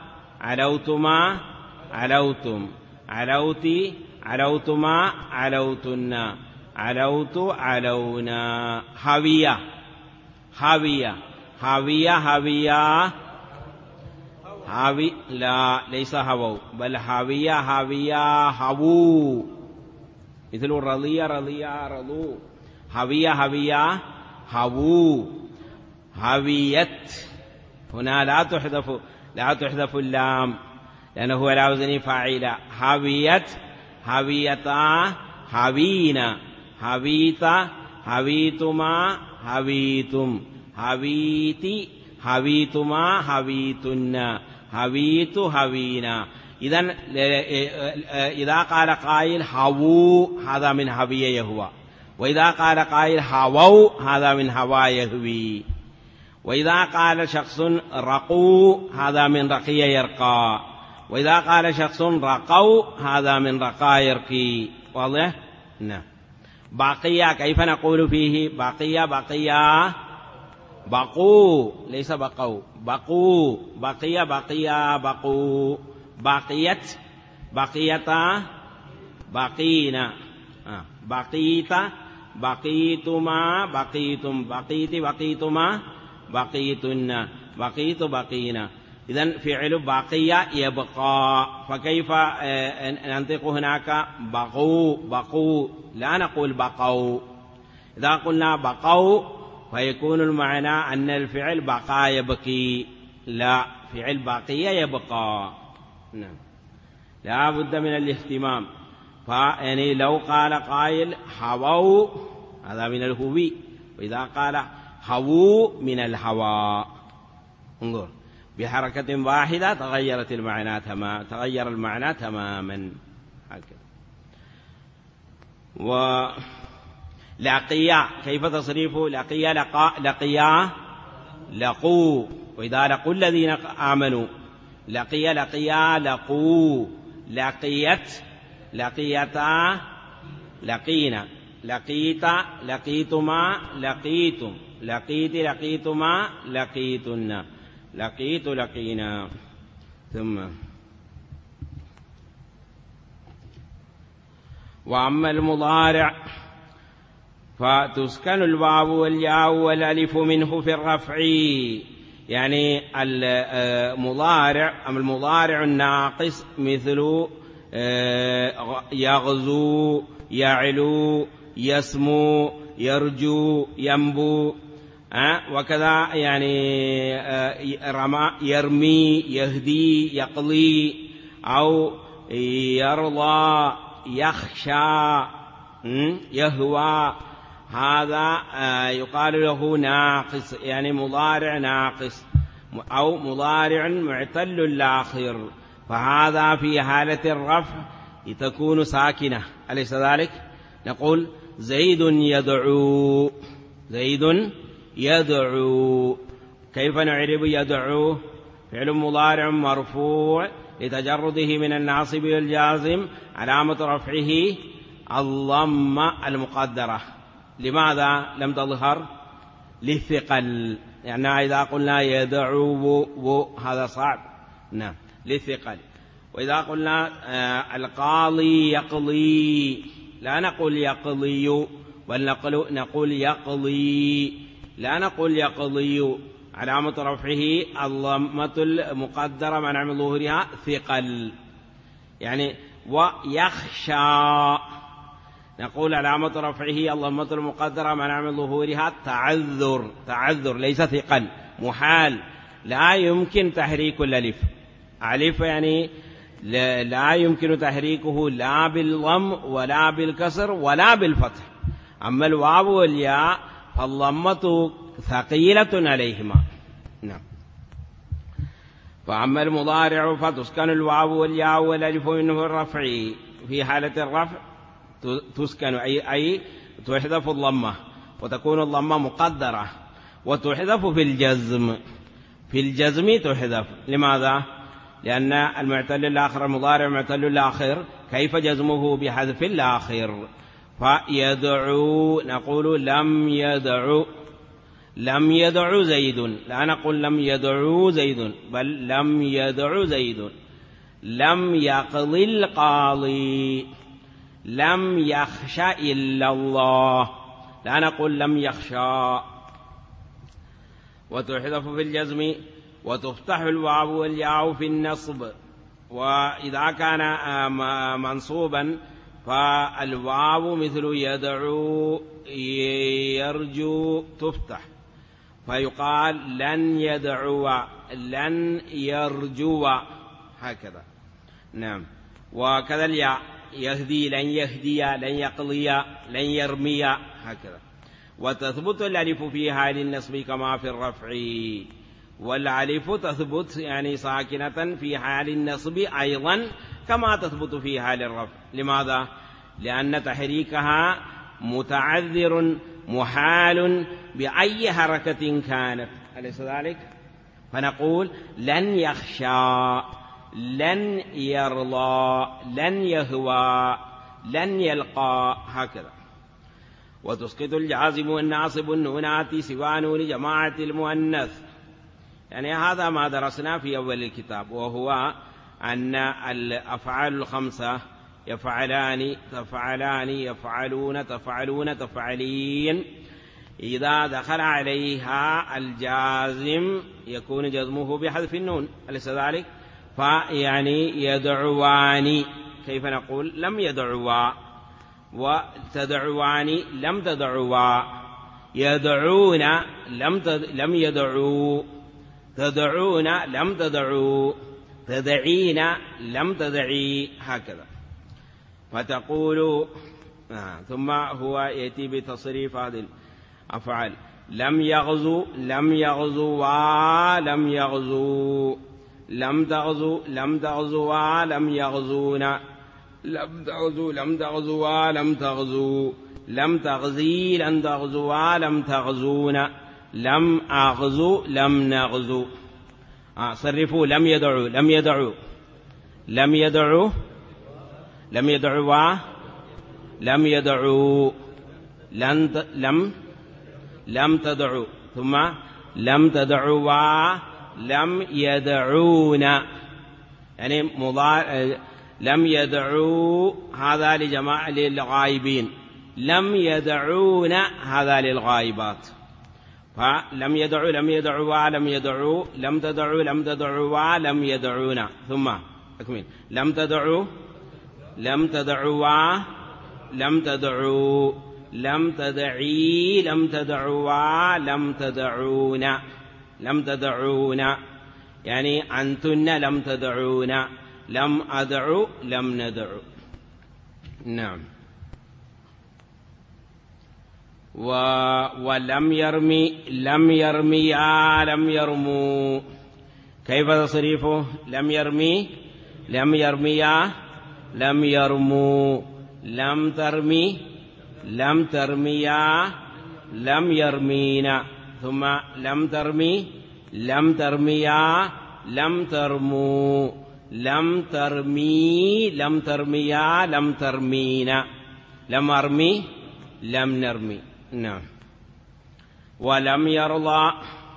علوتما علوتم علوتي علوتما علوتنا علوت علونا. هاوية هاوية هاوية هاوية هاوي لا ليس هوو بل هاوية هاوية هوو مثل الرضية رضية رضو. هاوية هاوية هوو هاويت هنا لا تحذف اللام لأنه على وزن فاعل. هاويت هاويتا هاوينا هاويت هاويتما هاويتم هاويتي هاويتما هاويتنا هاويت هاوينا. إذن إذا قال قائل هاوو هذا من هاوية يهوى، وإذا قال قائل هاوو هذا من هوا يهوي، وإذا قال شخص رقوا هذا من رقي يرقى، وإذا قال شخص رقوا هذا من رقى يرقي. واضح؟ نعم. بقية كيف نقول فيه؟ بقية بقية بقوا ليس بقوا بقوا بقية بقية بقوا بقيت بقيتا بقينا بقيت بقيتما بقيتم بقيت بقيتما بقيتن بقيت بقينا. إذن فعل بقية يبقى، فكيف ننطق هناك بقوا بقوا لا نقول بقوا. إذا قلنا بقوا فيكون المعنى أن الفعل بقى يبكي، لا فعل بقية يبقى. نعم. لا بد من الاهتمام. فيعني لو قال قائل هووا هذا من الهوي، وإذا قال هووا من الهوى انظر بحركة واحدة تغير المعنى تماما هكذا. ولقيا كيف تصريفه؟ لقيا لقيا لقوا، وإذا لقوا الذين آمنوا لقيا لقيا لقوا لقيت لقيتا لقينا لقيت لقيتما لقيتم لقيت لقيتما لقيتن لقيت لقينا. ثم وأما المضارع فتسكن الواو والياء والألف منه في الرفع، يعني المضارع أم المضارع الناقص مثل يغزو يعلو يسمو يرجو ينبو وكذا يعني رمى يرمي يهدي يقضي أو يرضى يخشى يهوى، هذا يقال له ناقص، يعني مضارع ناقص أو مضارع معتل الآخر، فهذا في حالة الرفع تكون ساكنة، أليس ذلك؟ نقول زيد يدعو، زيد يدعو. كيف نعرب يدعو؟ فعل مضارع مرفوع لتجرده من الناصب والجازم، علامة رفعه الضمة المقدرة. لماذا لم تظهر؟ للثقل، يعني إذا قلنا يدعو هذا صعب، نعم للثقل. وإذا قلنا القاضي يقضي، لا نقول يقضي، بل نقول يقضي، لا نقول يقضي، علامة رفعه الضمة المقدرة منع من ظهورها ثقل. يعني ويخشى نقول علامة رفعه الضمة المقدرة منع من ظهورها تعذر، تعذر ليس ثقل، محال، لا يمكن تحريك الألف، ألف يعني لا يمكن تحريكه لا بالضم ولا بالكسر ولا بالفتح. أما الواو والياء فالضمة ثقيلة عليهما، نعم. فأما المضارع فتسكن الواو والياء والألف منه الرفع، في حالة الرفع تسكن أي تحذف الضمة، وتكون الضمة مقدرة، وتحذف في الجزم، في الجزم تحذف. لماذا؟ لأن المعتل الآخر المضارع معتل الآخر، كيف جزمه بحذف الآخر؟ فيدعو نقول لم يدعو، لم يدعو زيد، لا نقول لم يدعو زيد، بل لم يدعو زيد. لم يقضي القاضي، لم يخش إلا الله، لا نقول لم يخشى. وتحذف في الجزم، وتفتح الواو والياء في النصب، وإذا كان منصوبا فالواو مثل يدعو يرجو تفتح، فيقال لن يدعو لن يرجو هكذا، نعم. وكذا الياء يهدي لن يهدي لن يقضي لن يرمي هكذا. وتثبت الألف في حال النصب كما في الرفع، والألف تثبت يعني ساكنة في حال النصب أيضا كما تثبت في حال الرفع. لماذا؟ لأن تحريكها متعذر محال بأي حركة كانت، أليس ذلك؟ فنقول لن يخشى، لن يرضى، لن يهوى، لن يلقى هكذا. وتسقط الجازم والناصب النونات سوى نون جماعة المؤنث، يعني هذا ما درسنا في أول الكتاب، وهو أن الأفعال الخمسة يفعلان تفعلان يفعلون تفعلون تفعلين، إذا دخل عليها الجازم يكون جزمه بحذف النون، أليس ذلك؟ فيعني يدعوان، كيف نقول لم يدعوا، وتدعوان لم تدعوا، يدعون لم يدعوا، تدعون لم تدعوا، تدعين لم تدعي هكذا. فتقول ثم هو يأتي بتصريف هذه الأفعال. لم يغزو لم يغزوا لم يغزوا، لم تغزو لم تغزوا لم يغزون، لم تغزو لم تغزوا لم تغزوا، لم تغزي لم تغزوا لم تغزون، لم أغزو لم نغزو. صرفوا لم يدعوا لم يدعوا لم يدعوا لم يدعوا لم يدعوا لم تدعوا، ثم لم تدعوا لم يدعون، يعني لم يدعوا هذا لجماعة للغائبين، لم يدعون هذا للغائبات. فلم يدعوا لم يدعوا لم يدعوا، لم تدعوا لم تدعوا لم يدعون، ثم أكمل لم تدعوا لم تدعوا لم تدعوا لم تدعي لم تدعوا لم تدعون لم تدعون يعني أنتن لم تدعون لم أدعو لم ندعو. نعم. ولم يرمي لم يرميا لم يرموا، كيف تصريفه؟ لم يرمي لم يرميا لم يرموا، لم ترمي لم ترميا لم يرمينا، ثم لم ترمي لم ترميا لم ترموا، لم ترمي لم ترميا لم ترمينا، لم أرمي لم نرمي. نعم. ولم يرضى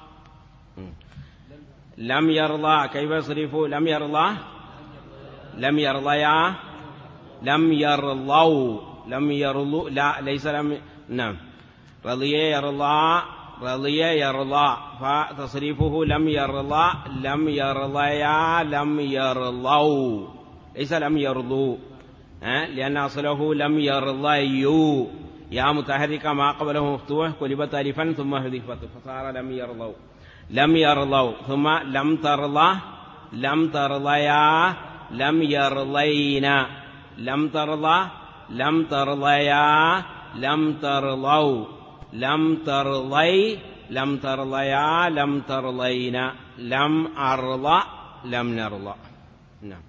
لم يرضى، كيف يصرفوا؟ لم يرضى لم يرضيا لم يرضوا لم يرضوا، لا ليس لم. نعم. رضي يرضى رضي يرضى، فتصريفه لم يرضى لم يرضيا لم يرضوا، ليس لم يرضوا، لأن أصله لم يرضيوا، يا متحركة ما قبله مفتوح قلبت ألفا ثم حذفت فصار لم يرضوا لم يرضوا، ثم لم ترضى لم ترضيا لم يرضينا، لم ترضى لم ترضيا لم ترضوا، لم ترضي لم ترضيا لم ترضينا، لم أرضى لم نرضى. نعم.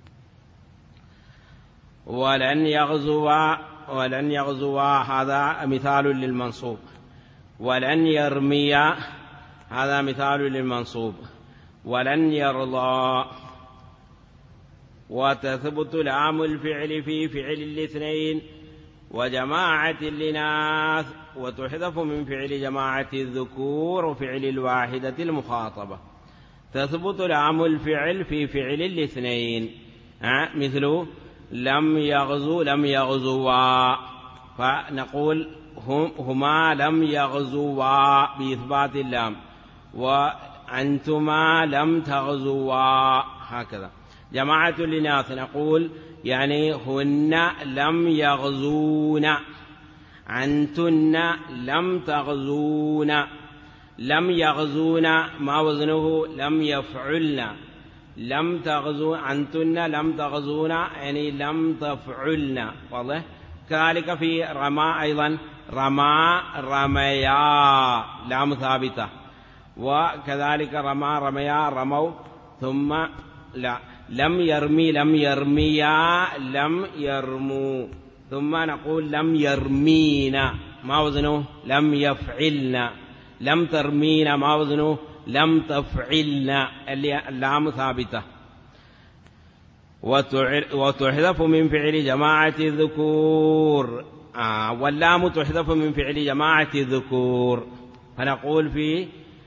ولن يغزوا ولن يغزوا، هذا مثال للمنصوب. ولن يرمي، هذا مثال للمنصوب. ولن يرضى. وتثبت لام الفعل في فعل الاثنين وجماعة الإناث، وتحذف من فعل جماعة الذكور وفعل الواحدة المخاطبة. تثبت لام الفعل في فعل الاثنين، مثل لم يغزوا لم يغزوا، فنقول هما لم يغزوا بإثبات اللام، وأنتما لم تغزوا، هكذا. جماعة الإناث نقول يعني هن لم يغزون، أنتن لم تغزون. لم يغزون ما وزنه؟ لم يفعلن. لم تغزو أنتن لم تغزون يعني لم تفعلن، واضح؟ كذلك في رمى أيضا، رمى رميا لام ثابتة، وكذلك رمى رميا رموا، ثم لا لم يرمي لم يرميا لم يرموا، ثم نقول لم يرمينا ما وزنه؟ لم يفعلنا. لم ترمينا ما وزنه؟ لم تفعلنا، اللام ثابتة. وتحذف من فعل جماعة الذكور، واللام تحذف من فعل جماعة الذكور، فنقول في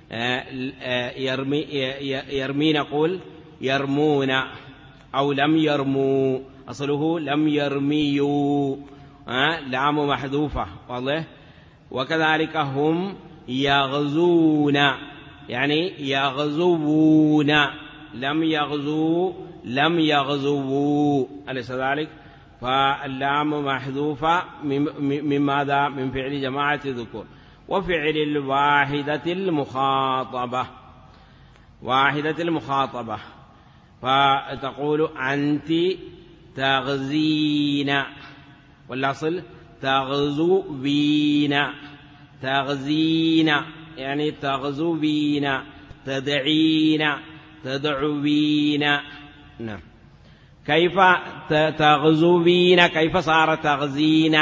يرمي نقول يرمون، أو لم يرموا، أصله لم يرميوا، لام محذوفة، واضح؟ وكذلك هم يغزون يعني يغزوون، لم يغزوا لم يغزووا، أليس ذلك؟ فاللام محذوفة من ماذا؟ من فعل جماعة الذكور. وفعل الواحدة المخاطبة، واحدة المخاطبة، فتقول أنت تغزين، والأصل تغزوين، تغزين يعني تغزوين، تدعين تدعوين. نعم. كيف تغزوين؟ كيف صار تغزين؟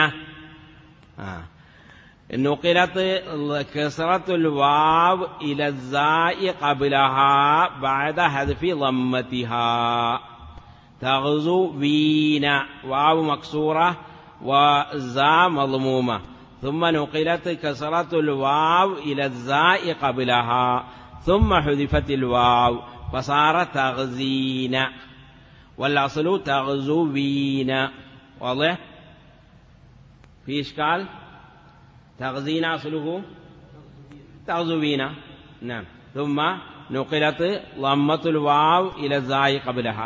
نقلت كسرة الواو إلى الزاء قبلها بعد حذف ضمتها. تغزوين واو مكسورة والزاء مضمومة، ثم نقلت كسرة الواو إلى الزاء قبلها، ثم حذفت الواو فصار تغزين، والأصل تغزوين، واضح؟ في إشكال؟ تغزين أصله تغزوين. نعم. ثم نقلت ضمة الواو إلى الزاء قبلها،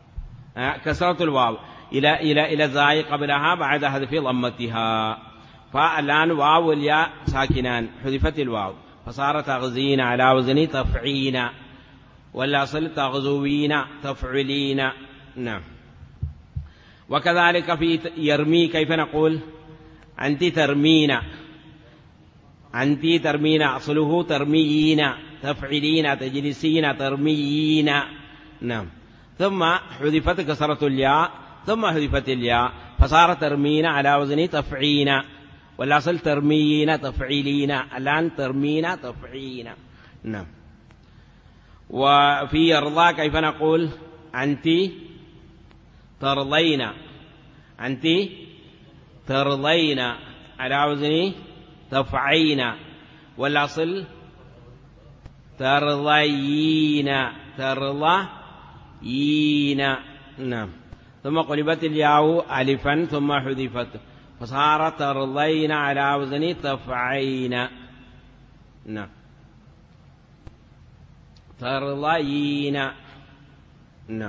كسرة الواو إلى الزاء قبلها بعد حذف ضمتها، فالآن واو والياء ساكنان، حذفت الواو فصار تغزين على وزن تفعين، والأصل تغزوين تفعلين. نعم. وكذلك في يرمي كيف نقول؟ أنت ترمين، أنت ترمين، أصله ترميين تفعلين تجلسين ترميين. نعم. ثم حذفت كسرة الياء ثم حذفت الياء فصار ترمين على وزن تفعين، والأصل ترميين تفعلين، الآن ترمين تفعين. نعم. وفي يرضى كيف نقول؟ أنت ترضين، أنت ترضين على وزن تفعين، والأصل ترضين ترضين. نعم. ثم قلبت الياء ألفا ثم حذفت فصار ترضين على وزن تفعين. نعم. ترضين. نعم.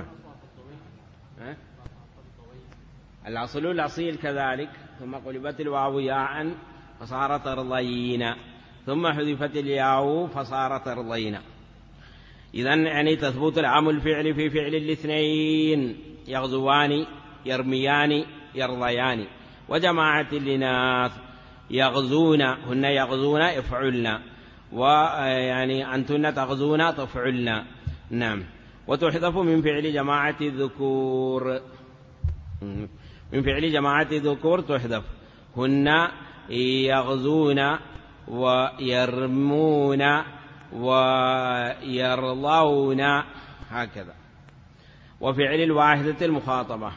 الأصل الأصيل كذلك، ثم قلبت الواو ياء فصار ترضين، ثم حذفت الياء فصار ترضين. إذن يعني تثبت العام الفعل في فعل الاثنين، يغزوان يرميان يرضيان. وجماعة الإناث يغزون، هن يغزون يفعلن، ويعني أنتن تغزون تفعلن. نعم. وتحذف من فعل جماعة الذكور، من فعل جماعة الذكور تحذف، هن يغزون ويرمون ويرضون هكذا. وفعل الواحدة المخاطبة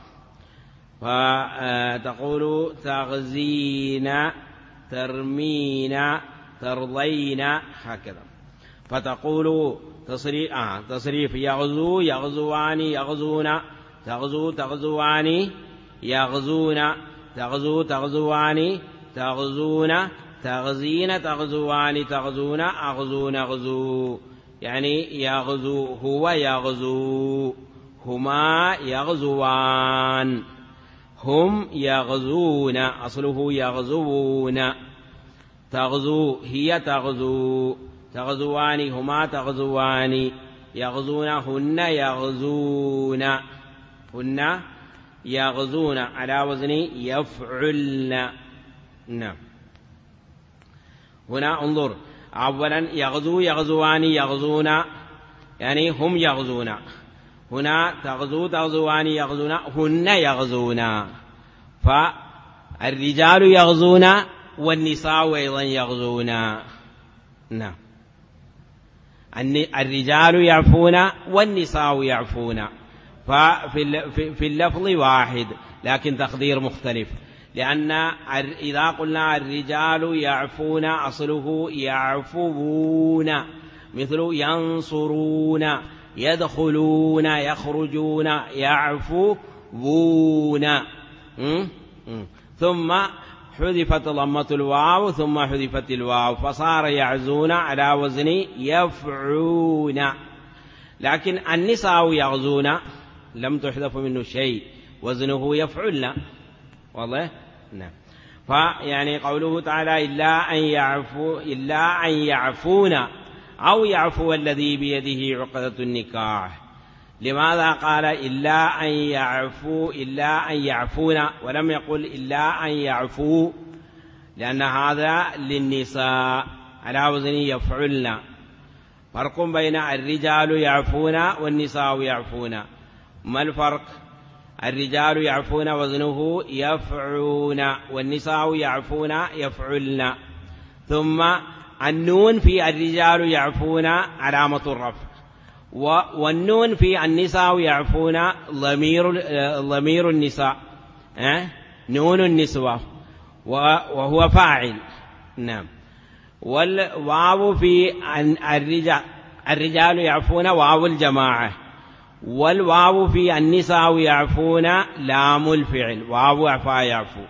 فتقول تغزين ترمين ترضين هكذا. فتقول تصريف يغزو يغزوان يغزون، تغزو تغزوان يغزون، تغزو تغزوان تغزون، تغزين تغزوان تغزون، أغزون أغزو، يعني يغزو هو يغزو، هما يغزوان، هم يغزون، أصله يغزوون. تغزو هي تغزو، تغزوان هما تغزوان، يغزون هن يغزون، هن يغزون على وزن يفعلن. نعم. هنا انظر، أولا يغزو يغزوان يغزون، يعني هم يغزون. هنا تغزو تغزوان يغزون، هن يغزون. فالرجال يغزون والنساء أيضا يغزون. نعم. الرجال يعفون والنساء يعفون، ففي اللفظ واحد لكن تقدير مختلف، لأن إذا قلنا الرجال يعفون أصله يعفون، مثل ينصرون يدخلون يخرجون يعفون. ثم حذفت ضمة الواو ثم حذفت الواو فصار يعزون على وزن يفعون. لكن النساء يغزون لم تحذف منه شيء، وزنه يفعلن. والله. نعم. فيعني قوله تعالى إلا أن يعفون أو يعفو الذي بيده عقدة النكاح. لماذا قال إلا أن يعفو إلا أن يعفون ولم يقل إلا أن يعفو؟ لأن هذا للنساء على وزن يفعلن. فرق بين الرجال يعفون والنساء يعفون. ما الفرق؟ الرجال يعفون وزنه يفعون، والنساء يعفون يفعلن. ثم النون في الرجال يعفون علامة الرفع، والنون في النساء يعفون ضمير النساء، نون النسوة وهو فاعل. نعم. والواو في الرجال يعفون واو الجماعة، والواو في النساء يعفون لام الفعل، واو عفا يعفو.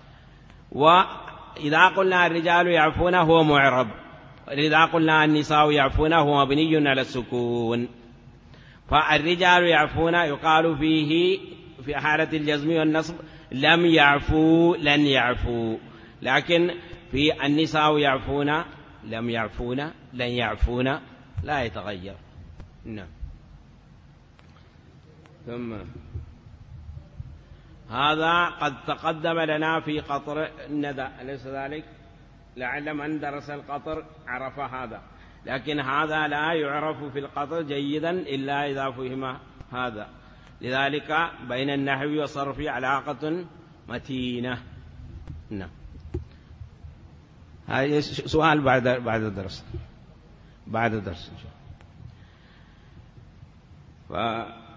وإذا قلنا الرجال يعفون هو معرب، وإذا قلنا النساء يعفون هو مبني على السكون. فالرجال يعفون يقال فيه في حالة الجزم والنصب لم يعفو لن يعفو، لكن في النساء يعفون، لم يعفون، لن يعفون، لا يتغير. نعم. ثم هذا قد تقدم لنا في قطر الندى، أليس ذلك؟ لعل من درس القطر عرف هذا، لكن هذا لا يعرف في القطر جيدا إلا إذا فهم هذا. لذلك بين النحو والصرف علاقة متينة. نعم. هذا سؤال بعد الدرس، بعد الدرس إن شاء الله.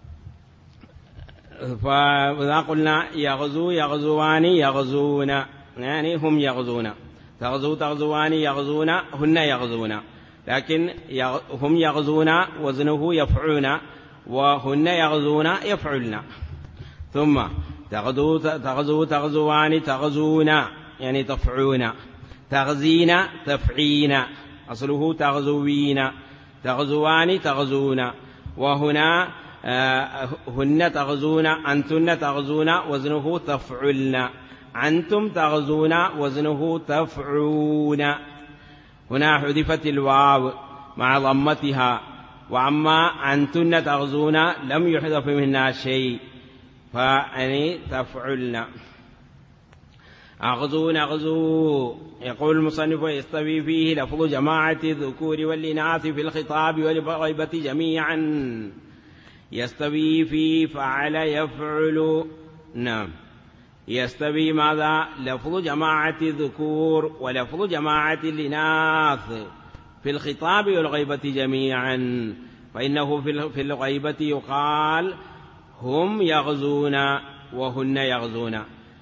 فإذا قلنا يغزو، يغزوان، يغزون، يعني هم يغزون. تغزو، تغزوان، يغزون، هن يغزون. لكن هم يغزون وزنه يفعون، وهن يغزون يفعلن. ثم تغزو، تغزو، تغزوان، تغزون، يعني تفعون. تغزين، تفعين، أصله تغزوين. تغزوان، تغزون. وهنا هن تغزون، أنتن تغزون، وزنه تفعلن. أنتم تغزون، وزنه تفعون. هنا حذفت الواو مع ضمتها، وأما أنتن تغزون لم يحذف منها شيء، فأني تفعلن. أغزون، أغزو. يقول المصنف: يستوي فيه لفظ جماعة الذكور والإناث في الخطاب والغيبة جميعا. يستوي في فعل يفعل. نعم. يستوي ماذا؟ لفظ جماعة الذكور ولفظ جماعة الإناث في الخطاب والغيبة جميعا، فإنه في الغيبة يقال هم يغزون وهن يغزون،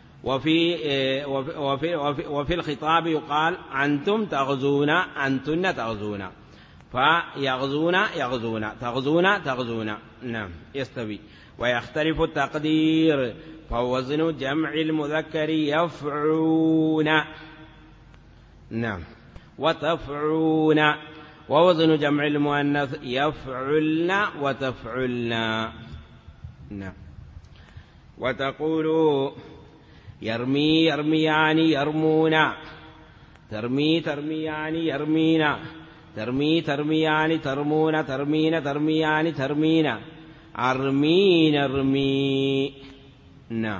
وفي الخطاب يقال أنتم تغزون، أنتن تغزون. فيغزون، يغزون، تغزون، تغزون. نعم. يستوي. ويختلف التقدير، فوزن جمع المذكر يفعون. نعم. وتفعون. ووزن جمع المؤنث يفعلن وتفعلن. نعم. وتقول يرمي، يرميان، يرمون. ترمي، ترميان، يرمين. ترمي، ترميان، ترمون. ترمين، ترميان، ترمين. أرمين، أرمي. نعم.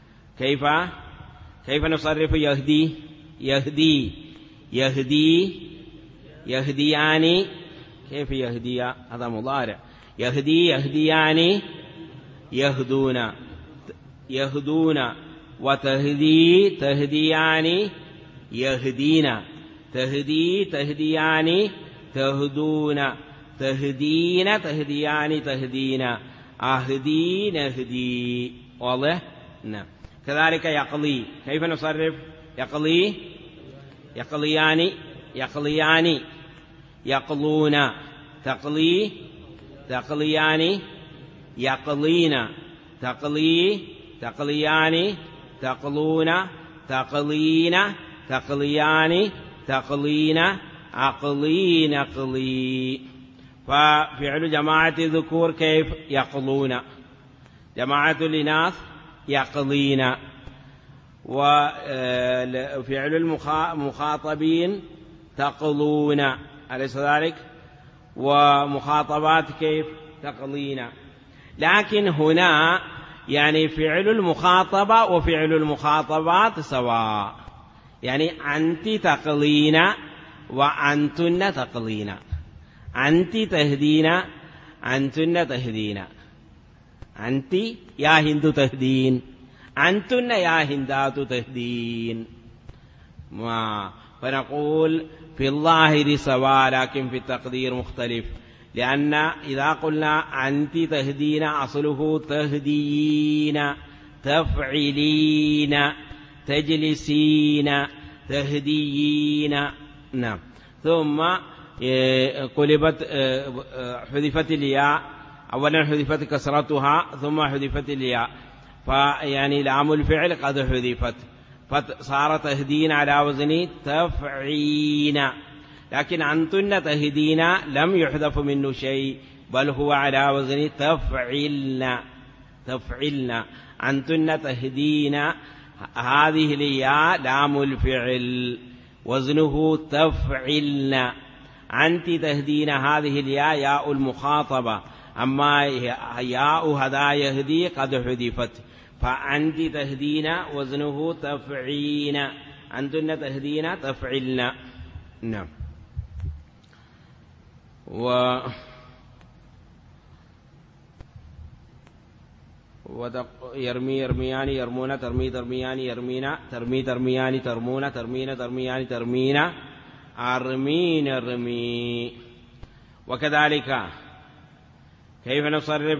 كيف نصرف يهدي؟ يهدي، يهدي، يهديان. كيف يهدي؟ هذا مضارع. يهدي، يهديان، يهدون، يهدون. وتهدي، تهديان، يهدين. تهدي، تهديان، تهدون. تهدين، تهديان، تهدين. أهدي، نهدي. واضح؟ نعم. كذلك يقضي. كيف نصرف؟ يقضي، يقضيان، يقضيان، يقضون. تقضي، تقضيان، يقضين. تقضي، تقضيان، تقضون. تقضين، تقضيان، تقضين. عقلين، عقلي. ففعل جماعة الذكور كيف؟ يقضون. جماعة الإناث يقضين. وفعل المخاطبين تقضون، أليس ذلك؟ ومخاطبات كيف؟ تقضين. لكن هنا يعني فعل المخاطبة وفعل المخاطبات سواء، يعني أنت تقضين وأنتن تقضين. أنت تهدين، أنتن تهدين. أنت يا هند تهدين، أنتن يا هندات تهدين. فنقول في الظاهر سواء، لكن في التقدير مختلف، لأن إذا قلنا أنت تهدين أصله تهدين، تفعلين، تجلسين، تهديين. نعم. ثم قلبت، حذفت الياء. أولا حذفت كسرتها ثم حذفت الياء، فيعني لام الفعل قد حذفت، فصار تهدين على وزن تفعين. لكن أنتن تهدين لم يحذف منه شيء، بل هو على وزن تفعلن. تفعلن. أنتن تهدين هذه الياء لام الفعل وزنه تفعلن. أنت تهدين هذه الياء ياء المخاطبة، أما ياء هذا يهدي قد حذفت، فأنت تهدين وزنه تفعين، أنتن تهدين تفعلن. نعم. يرمي يرميان يرمون ترمي ترميان يرمين ترمي ترميان ترمون ترمين ترميان ترمين أرمين أرمي. وكذلك كيف نصرف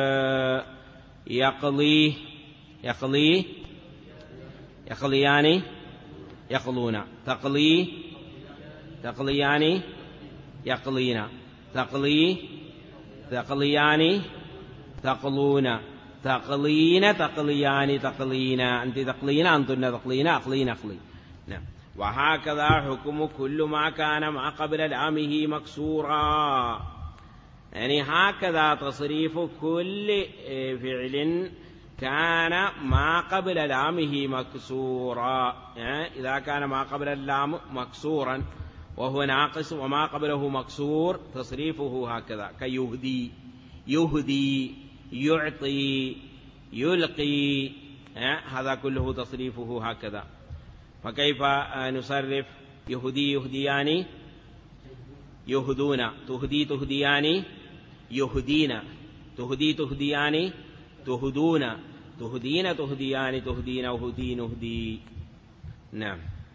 يقضي يقضي يقضيان يقضون تقضي تقضيان يقضين تقضي تقضيان تقضون تقلين تقليان تقلين أنت تقلين أنتن تقلين أقلين أقلين. نعم. وهكذا حكم كل ما كان ما قبل لامه مكسورا، يعني هكذا تصريف كل فعل كان ما قبل لامه مكسورا، إذا كان ما قبل اللام مكسورا وهو ناقص وما قبله مكسور تصريفه هكذا، كيهدي يهدي يعطي يلقي، هذا كله تصريفه هكذا. فكيف نصرف يهدي يهديان يهدون تهدي تهديان يهدين تهدي تهديان تهدون تهدين تهديان تهدين وهدي نهدي. نعم.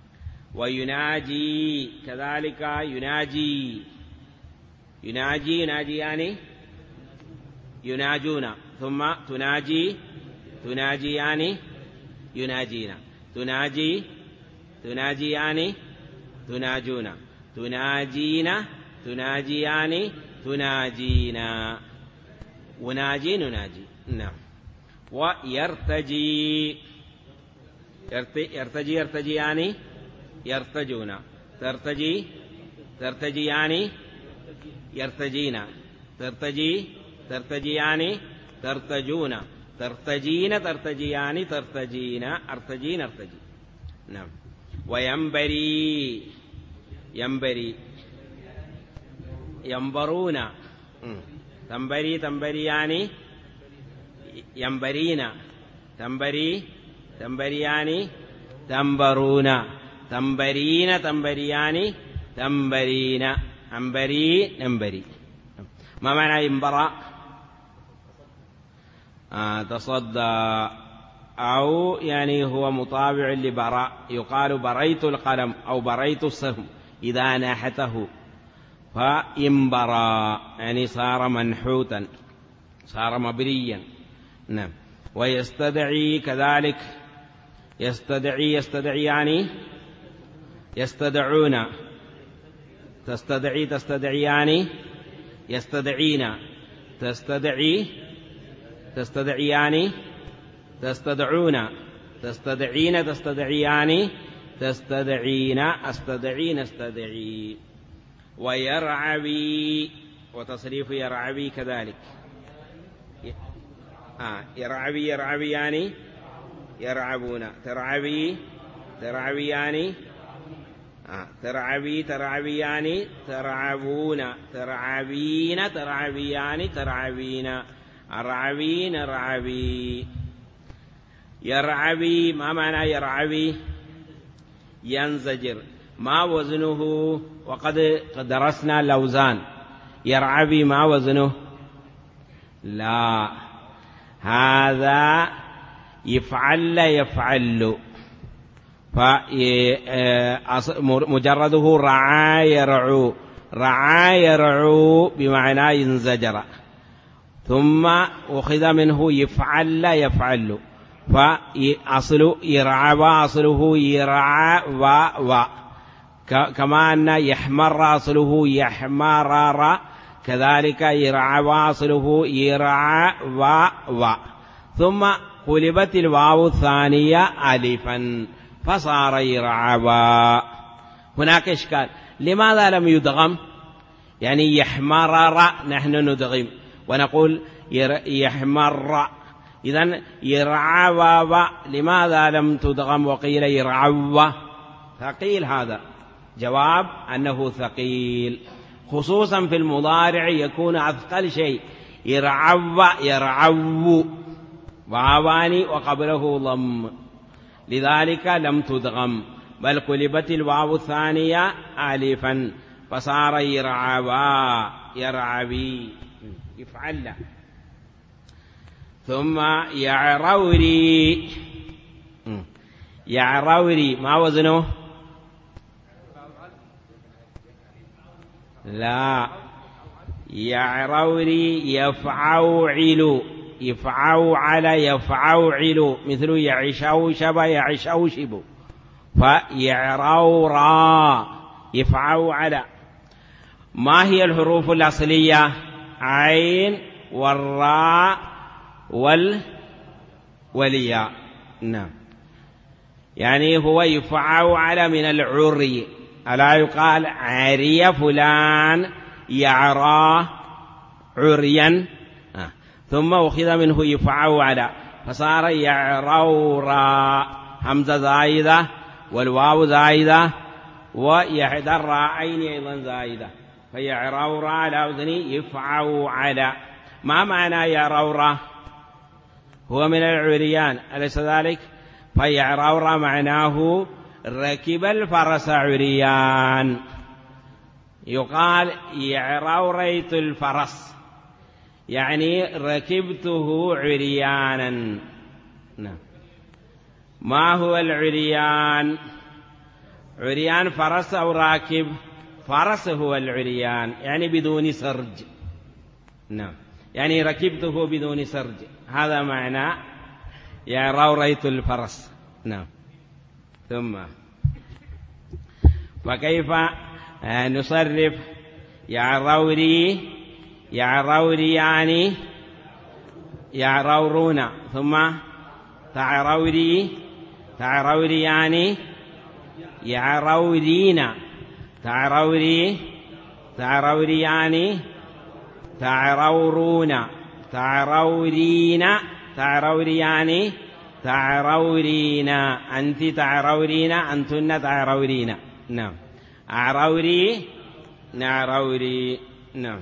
ويناجي كذلك يناجي يناجي يناجيان يناجون، ثم تناجي تناجيان يناجين تناجي تناجيان تناجون تناجين تناجيان تناجينا وناجي نناجي. نعم. ويرتجي يرتجي يرتجيان يرتجون ترتجي ترتجيان يرتجين ترتجي ترتجيان ترتجون ترتجين ترتجيان ترتجين أرتجين أرتجي. نعم. وينبري ينبري ينبرون تنبري تنبريان ينبرين تنبري تنبريان تنبرون تنبرين تنبريان تنبرين أنبري ننبري. ما معنى ينبرى؟ تصدى، أو يعني هو مطابع لبراء، يقال بريت القلم أو بريت السهم إذا ناحته، فينبرى يعني صار منحوتا صار مبريا. نعم. ويستدعي كذلك يستدعي يستدعيان يستدعون تستدعي تستدعيان يستدعين تستدعي تستدعيان تستدعون تستدعين تستدعيان تستدعين أستدعين استدعي. ويرعوي وتصريف يرعوي كذلك يرعوي يرعويان يرعبون ترعوي ترعويان ترعوي ترعويان ترعبون ترعبين ترعبيان ترعبين أرعبين أرعبي. يرعبي ما معنى يرعبي؟ ينزجر. ما وزنه؟ وقد درسنا الأوزان. يرعبي ما وزنه؟ لا، هذا يفعل يفعل، فمجرده رعى يرعو رعى يرعو بمعنى ينزجر، ثم أخذ منه يفعل يفعل، فأصل يرعى أصله يرعى و كما أن يحمر أصله يحمرر، كذلك يرعى أصله يرعى و ثم قلبت الواو الثانية ألفا فصار يرعى. هناك إشكال، لماذا لم يدغم؟ يعني يحمرر نحن ندغم ونقول يحمر إذن يرعوى لماذا لم تدغم وقيل يرعوى؟ ثقيل هذا. جواب أنه ثقيل، خصوصا في المضارع يكون أثقل شيء. يرعوى يرعو واواني وقبله ضم، لذلك لم تدغم، بل قلبت الواو الثانية ألفا فصار يرعوى يرعوي يفعل. ثم يعروري. يعروري ما وزنه؟ لا، يعروري يفعوعل يفعوعل يفعوعل، مثل يعشوشب يعشوشب. فيعرورا يفعوعل. ما هي الحروف الأصلية؟ عين والراء والياء. نعم، يعني هو يفعوعل من العري، ألا يقال عري فلان يعرى عريا، ثم أخذ منه يفعوعل فصار يعرورا، همزة زائدة والواو زائدة ويحدى الراءين أيضا زائدة، فيعرورا على وزن يفعوعل. ما معنى يعرورا؟ هو من العريان، أليس ذلك؟ فيعرورا معناه ركب الفرس عريان. يقال يعروريت الفرس، يعني ركبته عريانا. نعم. ما هو العريان؟ عريان فرس أو راكب؟ فرس هو العريان، يعني بدون سرج. نعم، يعني ركبته بدون سرج، هذا معنى يعروريت الفرس. نعم. ثم وكيف نصرف يعروري يعروريان يعرورون، ثم تعروري تعروريان يعرورين، تعروري تعروريان تعرورون، تعرورين تعروريان تعرورين، أنت تعرورين أنتن تعرورين. نعم. أعروري نعروري. نعم.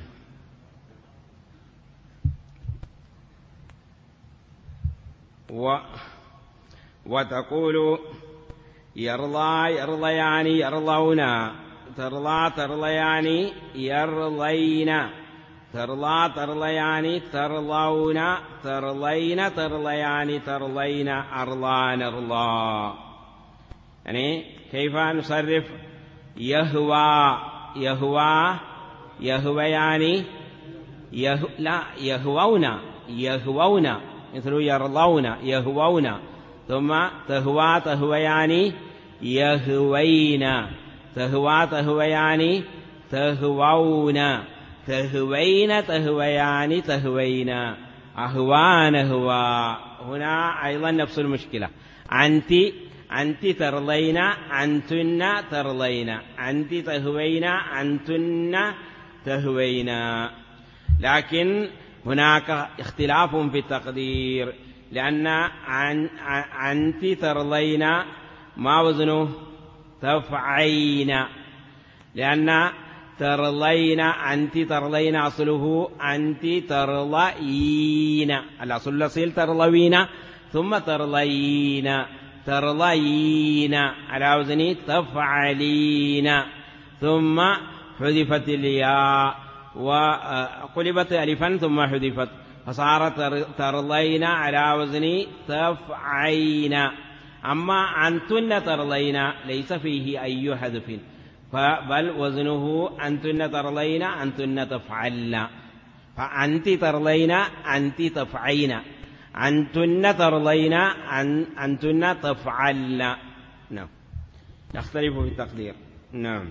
وتقول يرضى يرضيان يرضون، ترضى ترضيان يرضين، ترضى ترضيان ترضون، ترضين ترضيان ترضين، أرضان أرضى. يعني كيف نصرف؟ يهوى يهوى يهويان لا يهوون يهوون، مثل يرضون يهوون، ثم تهوى تهويان يهوين، تهوى تهويان تهوون، تهوين تهويان تهوين، أهوان أهوى. هنا أيضا نفس المشكلة. أنت ترضين أنتن ترضين، أنت تهوين أنتن تهوين. لكن هناك اختلاف في التقدير، لأن أنت ترضين ما وزنه؟ تفعين، لأن ترضين أنت ترضين أصله أنت ترضين، الأصل الأصيل ترضين، ثم ترضين ترضين على وزن تفعلين، ثم حذفت الياء وقلبت ألفا ثم حذفت فصارت ترضين على وزن تفعين. أما أنتن ترضين ليس فيه أي حذف، بل وزنه أنتن ترضين أنتن تفعلن، فأنت ترضين أنت تفعين، أنتن ترضين أنتن تفعلن. نعم، يختلف في التقدير. نعم.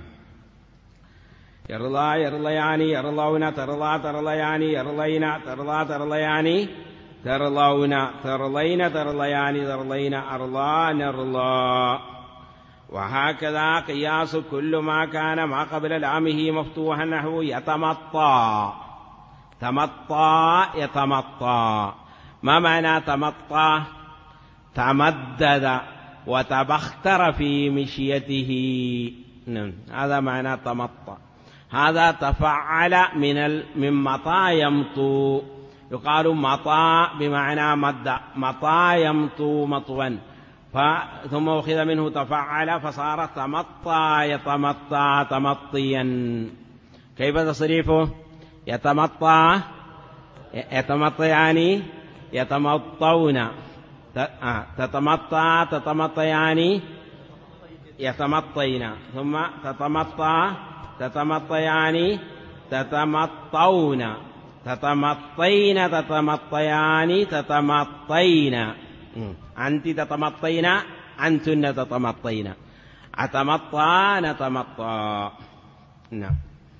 يرضى يرضيان يرضون، ترضى ترضيان يرضين، ترضى ترضيان ترضون، ترضين ترضيان ترضين، أرضى نرضى. وهكذا قياس كل ما كان ما قبل لامه مفتوحا نحو يتمطى، تمطى يتمطى، ما معنى تمطى؟ تمدد وتبختر في مشيته. هذا معنى تمطى. هذا تفعل من مطى يمطو، يقال مطى بمعنى مد، مطى يمطو مطوا، ثم أخذ منه تفعل فصار تمطى يتمطى تمطيا. كيف تصريفه؟ يتمطى يتمطيان يتمطون، تتمطى تتمطيان يتمطين، ثم تتمطى تتمطيان تتمطون، تتمطين تتمطيان تتمطين، أنت تتمطين أنتن تتمطين، أتمطى نتمطى. نعم.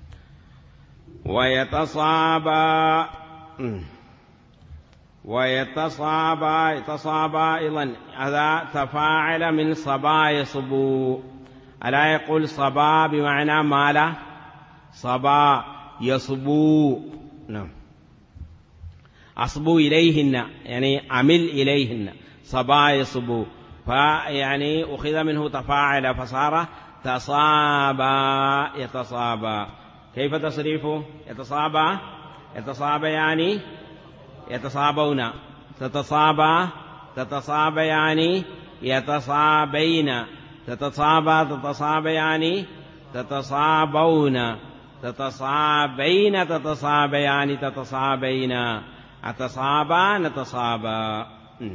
ويتصابى يتصابى أيضا، هذا تفاعل من صبا يصبو. ألا يقول صبا بمعنى مال؟ صبا يصبو. نعم. أصبو إليهن يعني عمل إليهن، صبا يصبو، فيعني أخذ منه تفاعل فصار تصابى يتصابى. كيف تصريفه؟ يتصابى يتصابيان يتصابون، تتصابى تتصابيان يتصابين، تتصابى تتصابيان تتصابون، تتصابين تتصابيان تتصابين، أتصابى نتصابى.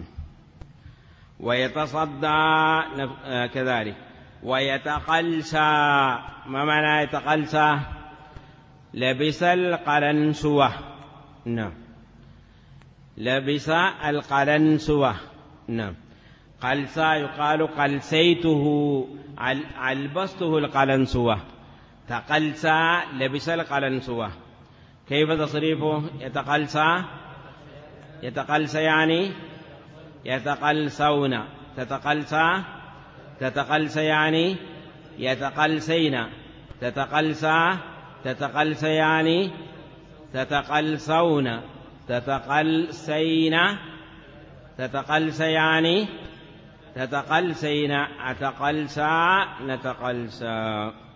ويتصدى كذلك. ويتقلسى، ما معنى يتقلسى؟ لبس القلنسوة. نعم. لبس القلنسوة. نعم. قلسى يقال قلسيته، ألبسته القلنسوة. تقلسى لبس القلنسوة. كيف تصريفه؟ يتقلسى يتقلسيان يتقلسون، تتقلسى تتقلسيان يتقلسين، تتقلسى تتقلسيان تتقلسون، تتقلسين تتقلسيان تتقلسين، أتقلسى نتقلسى.